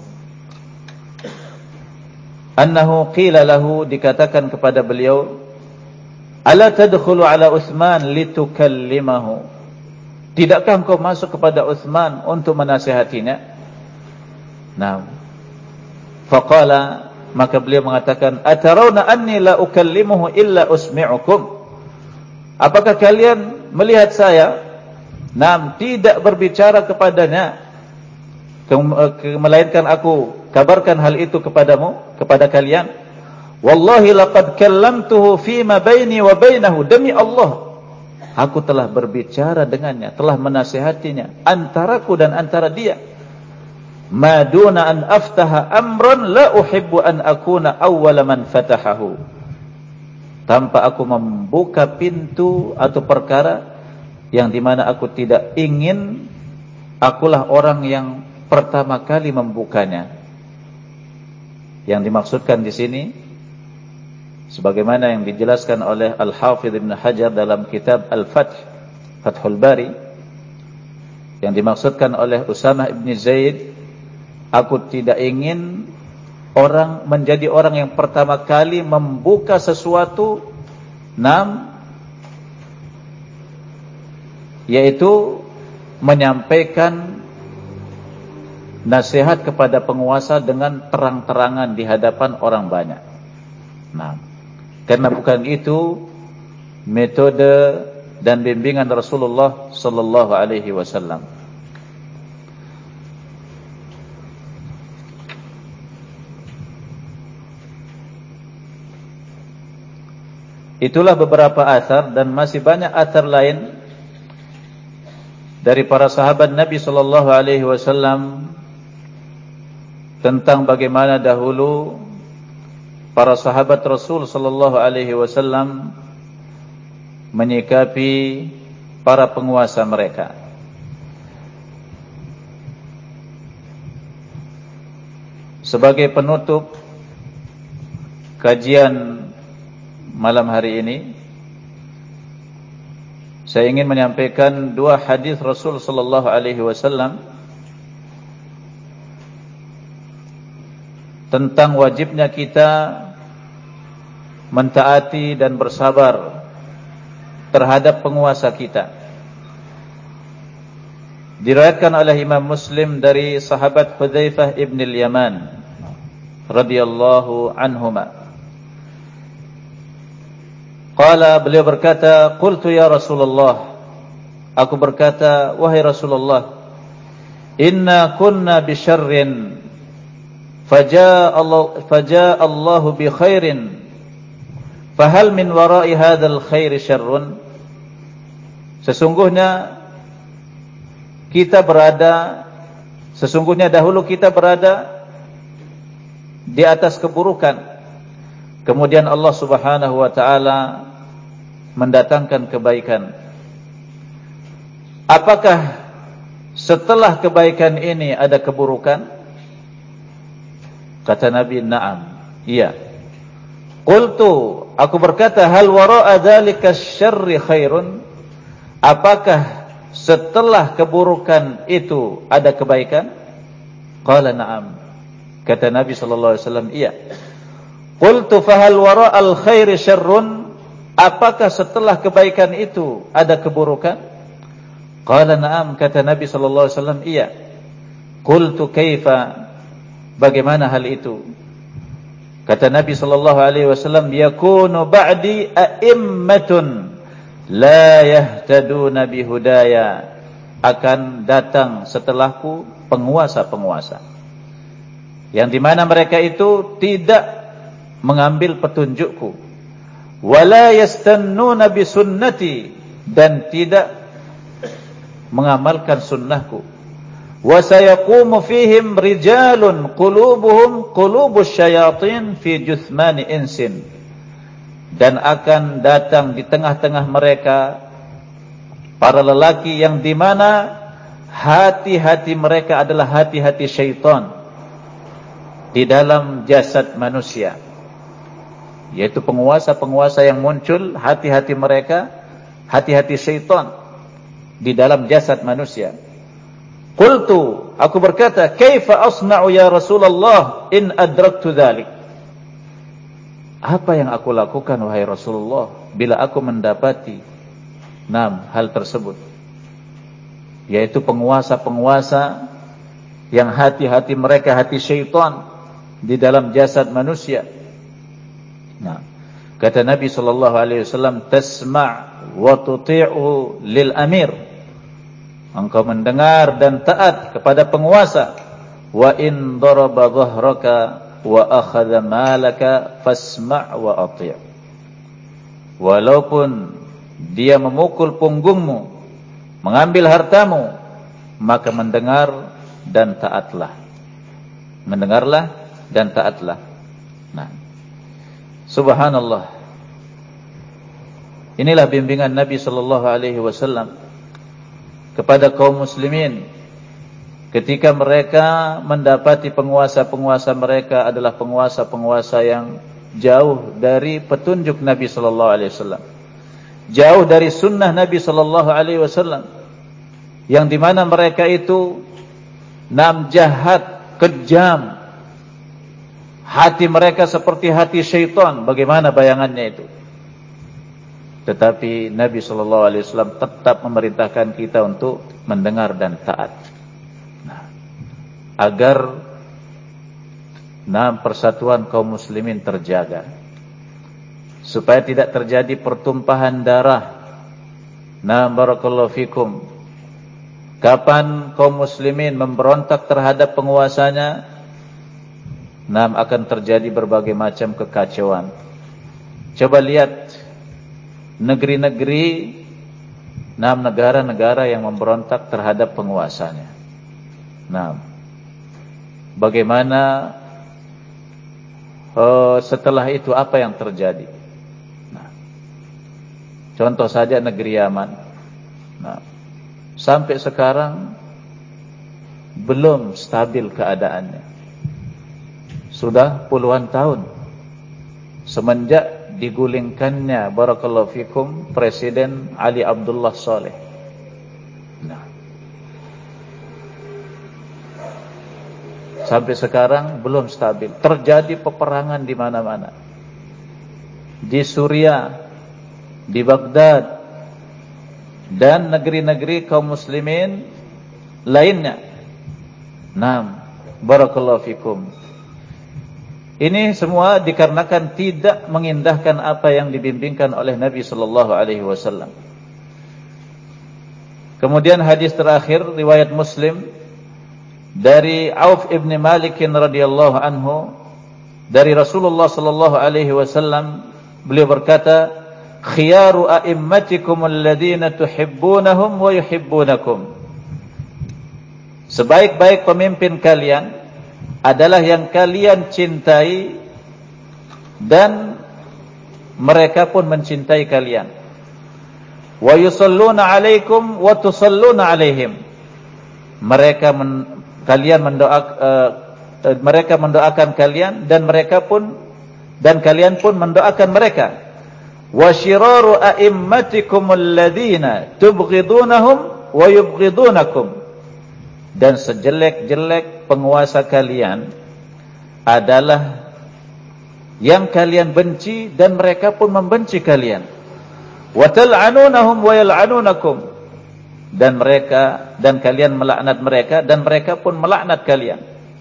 annahu qila lahu, dikatakan kepada beliau, ala tadkhulu ala Utsman litukallimahu, tidakkah engkau masuk kepada Utsman untuk menasihatinya? Nah, faqala, maka beliau mengatakan, atarawna anni la ukallimuhu illa usmi'ukum. Apakah kalian melihat saya, nah, tidak berbicara kepadanya, melainkan aku kabarkan hal itu kepadamu, kepada kalian? Wallahi laqad kallamtuhu fima baini wa bainahu. Demi Allah, aku telah berbicara dengannya, telah menasihatinya antaraku dan antara dia. Ma duna an aftaha amran la uhibbu an akuna awwala man fatahahu. Tanpa aku membuka pintu atau perkara yang dimana aku tidak ingin akulah orang yang pertama kali membukanya. Yang dimaksudkan di sini, sebagaimana yang dijelaskan oleh Al-Hafidh Ibn Hajar dalam kitab Al-Fath, Fathul Bari, yang dimaksudkan oleh Usamah ibn Zaid, aku tidak ingin orang menjadi orang yang pertama kali membuka sesuatu, nam, yaitu menyampaikan nasihat kepada penguasa dengan terang-terangan di hadapan orang banyak. Nah, karena bukan itu metode dan bimbingan Rasulullah sallallahu alaihi wasallam. Itulah beberapa athar, dan masih banyak athar lain dari para sahabat Nabi sallallahu alaihi wasallam tentang bagaimana dahulu para sahabat Rasul sallallahu alaihi wasallam menyikapi para penguasa mereka. Sebagai penutup kajian malam hari ini, saya ingin menyampaikan dua hadis Rasul sallallahu alaihi wasallam tentang wajibnya kita mentaati dan bersabar terhadap penguasa kita. Diriwayatkan oleh Imam Muslim dari sahabat Hudzaifah ibn al-Yaman radhiyallahu anhuma. Qala, beliau berkata, qultu ya Rasulullah, aku berkata, wahai Rasulullah, inna kunna bi syarrin faja'a Allah faja'a Allahu bi khairin fahal min wara'i hadzal khairi syarrun. Sesungguhnya kita berada sesungguhnya dahulu kita berada di atas keburukan, kemudian Allah Subhanahu wa taala mendatangkan kebaikan. Apakah setelah kebaikan ini ada keburukan? Kata Nabi, na'am, iya. Qultu, aku berkata, hal wara'a dzalika syarri khairun? Apakah setelah keburukan itu ada kebaikan? Qala na'am. Kata Nabi sallallahu alaihi wasallam, iya. Qultu fa hal wara'al khairi syarrun? Apakah setelah kebaikan itu ada keburukan? Qala na'am. Kata Nabi sallallahu alaihi wasallam, iya. Qultu kaifa? Bagaimana hal itu? Kata Nabi sallallahu alaihi wasallam, yakunu ba'di a'immatun la yahtaduna bihudaya. Akan datang setelahku penguasa-penguasa yang dimana mereka itu tidak mengambil petunjukku, wala yastannuna bisunnati, dan tidak mengamalkan sunnahku. Wa sayaqumu fihim rijalun qulubuhum qulubus syayatin fi juthmani insin, dan akan datang di tengah-tengah mereka para lelaki yang dimana hati-hati mereka adalah hati-hati syaitan di dalam jasad manusia, yaitu penguasa-penguasa yang muncul, hati-hati mereka hati-hati syaitan di dalam jasad manusia. Qultu, aku berkata, kaifa asna'u ya Rasulullah in adraktu dzalik? Apa yang aku lakukan wahai Rasulullah bila aku mendapati enam hal tersebut, yaitu penguasa-penguasa yang hati-hati mereka hati syaitan di dalam jasad manusia. Nah, kata Nabi sallallahu alaihi wasallam, tasma' wa tuti'u lil amir. Engkau mendengar dan taat kepada penguasa. Wa in daraba dhahraka wa akhadha malaka fasma' wa ati'. Walaupun dia memukul punggungmu, mengambil hartamu, maka mendengar dan taatlah. Mendengarlah dan taatlah. Nah, subhanallah. Inilah bimbingan Nabi sallallahu alaihi wasallam kepada kaum muslimin ketika mereka mendapati penguasa-penguasa mereka adalah penguasa-penguasa yang jauh dari petunjuk Nabi sallallahu alaihi wasallam, jauh dari sunnah Nabi sallallahu alaihi wasallam, yang dimana mereka itu nam jahat, kejam, hati mereka seperti hati syaitan. Bagaimana bayangannya itu? Tetapi Nabi sallallahu alaihi wasallam tetap memerintahkan kita untuk mendengar dan taat. Nah, agar nah persatuan kaum muslimin terjaga, supaya tidak terjadi pertumpahan darah. Nah, barakallahu fikum. Kapan kaum muslimin memberontak terhadap penguasanya, nah akan terjadi berbagai macam kekacauan. Coba lihat negeri-negeri, enam negara-negara yang memberontak terhadap penguasanya. Nah, bagaimana uh, setelah itu apa yang terjadi? Nah, contoh saja negeri Yaman. Nah, sampai sekarang belum stabil keadaannya. Sudah puluhan tahun semenjak digulingkannya barakallahu fikum Presiden Ali Abdullah Saleh. Nah, sampai sekarang belum stabil. Terjadi peperangan di mana-mana. Di Suriah, di Baghdad, dan negeri-negeri kaum muslimin lainnya. Nah, barakallahu fikum. Ini semua dikarenakan tidak mengindahkan apa yang dibimbingkan oleh Nabi sallallahu alaihi wasallam. Kemudian hadis terakhir riwayat Muslim dari Auf ibn Malik radhiyallahu anhu dari Rasulullah sallallahu alaihi wasallam, beliau berkata, khiyaru a'immatikum alladhina tuhibbunahum wa yuhibbunakum. Sebaik-baik pemimpin kalian adalah yang kalian cintai dan mereka pun mencintai kalian. Wa yusalluna alaikum wa tusalluna alaihim. Mereka men, kalian mendoakan uh, uh, mereka mendoakan kalian dan mereka pun dan kalian pun mendoakan mereka. Wa syiraru a'immatikumul ladzina tubghidunahum wa yubghidunakum. Dan sejelek-jelek penguasa kalian adalah yang kalian benci dan mereka pun membenci kalian. Wa tal'anunahum wa yal'anunakum. Dan mereka dan kalian melaknat mereka dan mereka pun melaknat kalian.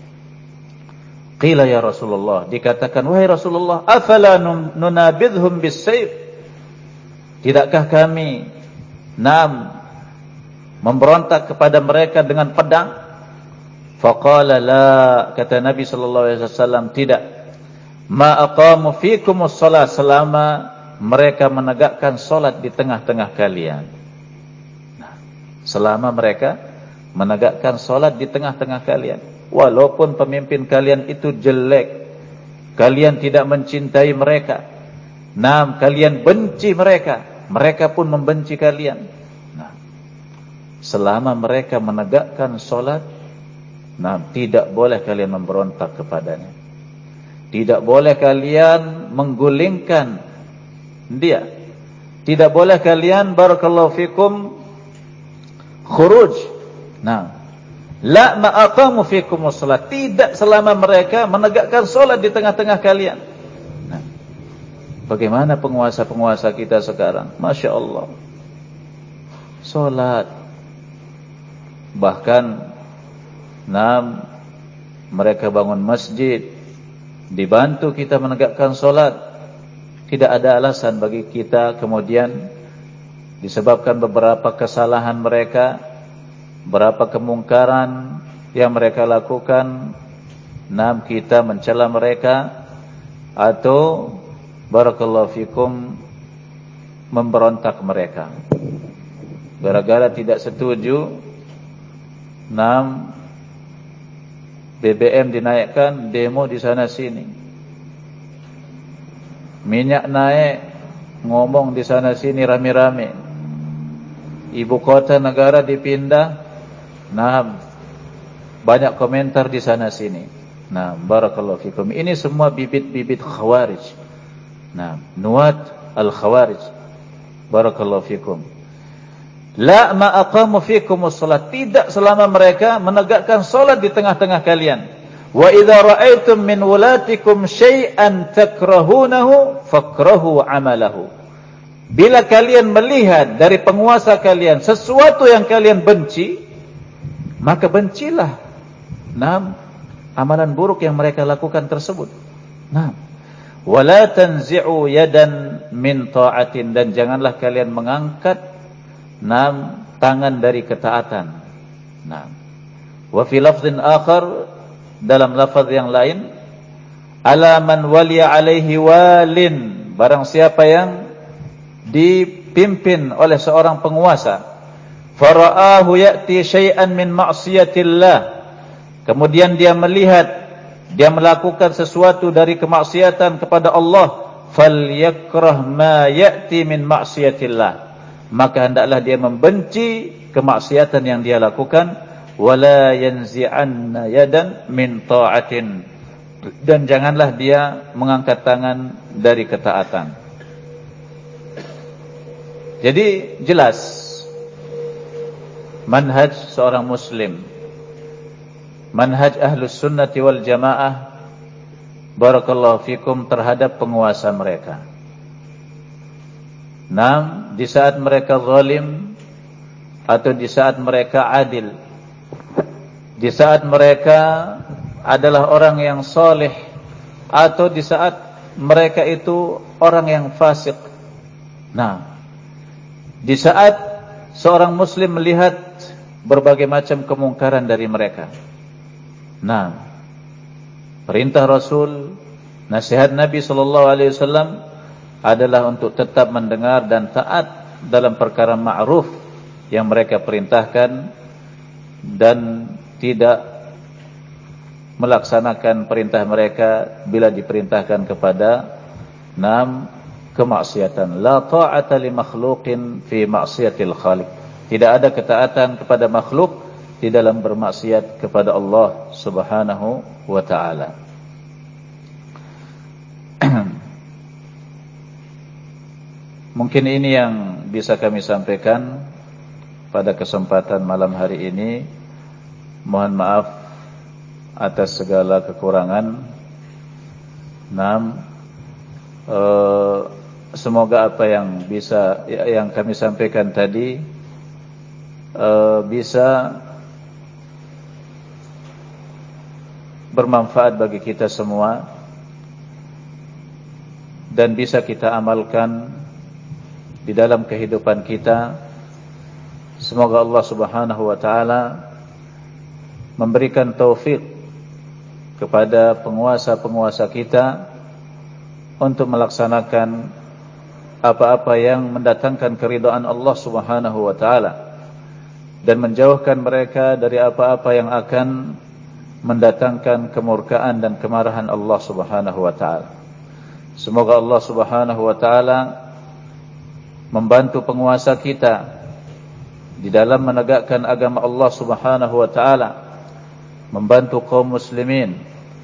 Qila ya Rasulullah, dikatakan wahai Rasulullah, afala nunabidhum bis-sayf? Tidakkah kami nam memberontak kepada mereka dengan pedang? Faqala la, kata Nabi sallallahu alaihi wasallam, tidak. Ma aqamu fikumus shalah, selama mereka menegakkan salat di tengah-tengah kalian. Nah, selama mereka menegakkan salat di tengah-tengah kalian, walaupun pemimpin kalian itu jelek, kalian tidak mencintai mereka, nah, kalian benci mereka, mereka pun membenci kalian. Nah, selama mereka menegakkan salat, nah, tidak boleh kalian memberontak kepadanya. Tidak boleh kalian menggulingkan dia. Tidak boleh kalian barakallahu fikum khuruj. Nah, la ma aqamu fikumus shalah, tidak selama mereka menegakkan salat di tengah-tengah kalian. Nah, bagaimana penguasa-penguasa kita sekarang? Masya Allah, salat, bahkan nah, mereka bangun masjid, dibantu kita menegakkan salat. Tidak ada alasan bagi kita kemudian disebabkan beberapa kesalahan mereka, beberapa kemungkaran yang mereka lakukan, nam kita mencela mereka atau barakallahu fikum memberontak mereka. Gara-gara tidak setuju, nam B B M dinaikkan, demo di sana sini. Minyak naik, ngomong di sana sini rame-rame. Ibu kota negara dipindah, nah banyak komentar di sana sini. Nah, barakallahu fikum. Ini semua bibit-bibit khawarij. Nah, nuat al-khawarij. Barakallahu fikum. La ma aqamu fikumus shalat, tidak selama mereka menegakkan salat di tengah-tengah kalian. Wa idza ra'aitum min wulatikum syai'an takrahunahu fakrahu 'amalahu. Bila kalian melihat dari penguasa kalian sesuatu yang kalian benci, maka bencilah nam amalan buruk yang mereka lakukan tersebut. Nam. Wala tanzi'u yadan min ta'atin, dan janganlah kalian mengangkat nam tangan dari ketaatan. Nam. Wa fi lafdhin akhar, dalam lafaz yang lain, ala man waliya alaihi walin, barang siapa yang dipimpin oleh seorang penguasa, fara'ahu ya'ti syai'an min ma'siyatillah, kemudian dia melihat dia melakukan sesuatu dari kemaksiatan kepada Allah, falyakrah ma ya'ti min ma'siyatillah, maka hendaklah dia membenci kemaksiatan yang dia lakukan. Wala yanzi'anna yadan min ta'atin, dan janganlah dia mengangkat tangan dari ketaatan. Jadi jelas manhaj seorang muslim, manhaj ahlus sunnati wal jamaah, barakallahu fikum, terhadap penguasa mereka. Nam, di saat mereka zalim atau di saat mereka adil, di saat mereka adalah orang yang saleh atau di saat mereka itu orang yang fasik. Nah, di saat seorang muslim melihat berbagai macam kemungkaran dari mereka, nah, perintah Rasul, nasihat Nabi sallallahu alaihi wasallam adalah untuk tetap mendengar dan taat dalam perkara ma'ruf yang mereka perintahkan, dan tidak melaksanakan perintah mereka bila diperintahkan kepada enam kemaksiatan. La ta'ata li makhluqin fi ma'siyatil khaliq. Tidak ada ketaatan kepada makhluk di dalam bermaksiat kepada Allah Subhanahu wa ta'ala. Mungkin ini yang bisa kami sampaikan pada kesempatan malam hari ini. Mohon maaf atas segala kekurangan. Naam, eh, semoga apa yang bisa yang kami sampaikan tadi eh, bisa bermanfaat bagi kita semua dan bisa kita amalkan di dalam kehidupan kita. Semoga Allah Subhanahu wa taala memberikan taufik kepada penguasa-penguasa kita untuk melaksanakan apa-apa yang mendatangkan keridhaan Allah Subhanahu wa taala dan menjauhkan mereka dari apa-apa yang akan mendatangkan kemurkaan dan kemarahan Allah Subhanahu wa taala. Semoga Allah Subhanahu wa taala membantu penguasa kita di dalam menegakkan agama Allah Subhanahu wa taala, membantu kaum muslimin,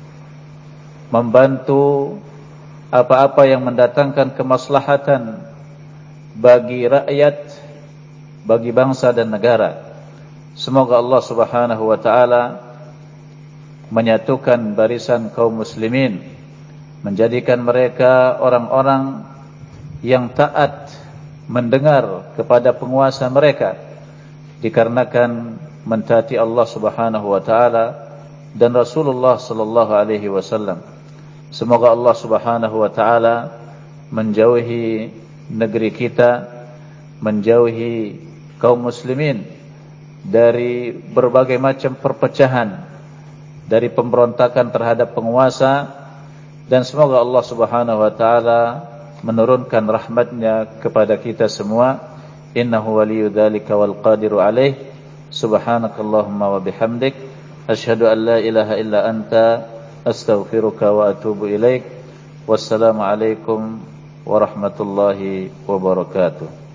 membantu apa-apa yang mendatangkan kemaslahatan bagi rakyat, bagi bangsa dan negara. Semoga Allah Subhanahu wa taala menyatukan barisan kaum muslimin, menjadikan mereka orang-orang yang taat mendengar kepada penguasa mereka dikarenakan mentaati Allah Subhanahu wa taala dan Rasulullah sallallahu alaihi wasallam. Semoga Allah Subhanahu wa taala menjauhi negeri kita, menjauhi kaum muslimin dari berbagai macam perpecahan, dari pemberontakan terhadap penguasa, dan semoga Allah Subhanahu wa taala menurunkan rahmatnya kepada kita semua. Innahu waliyyu dzalika wal qadiru alaih. Subhanakallahumma wa bihamdik asyhadu an la ilaha illa anta astaghfiruka wa atubu ilaik. Wassalamu alaikum warahmatullahi wabarakatuh.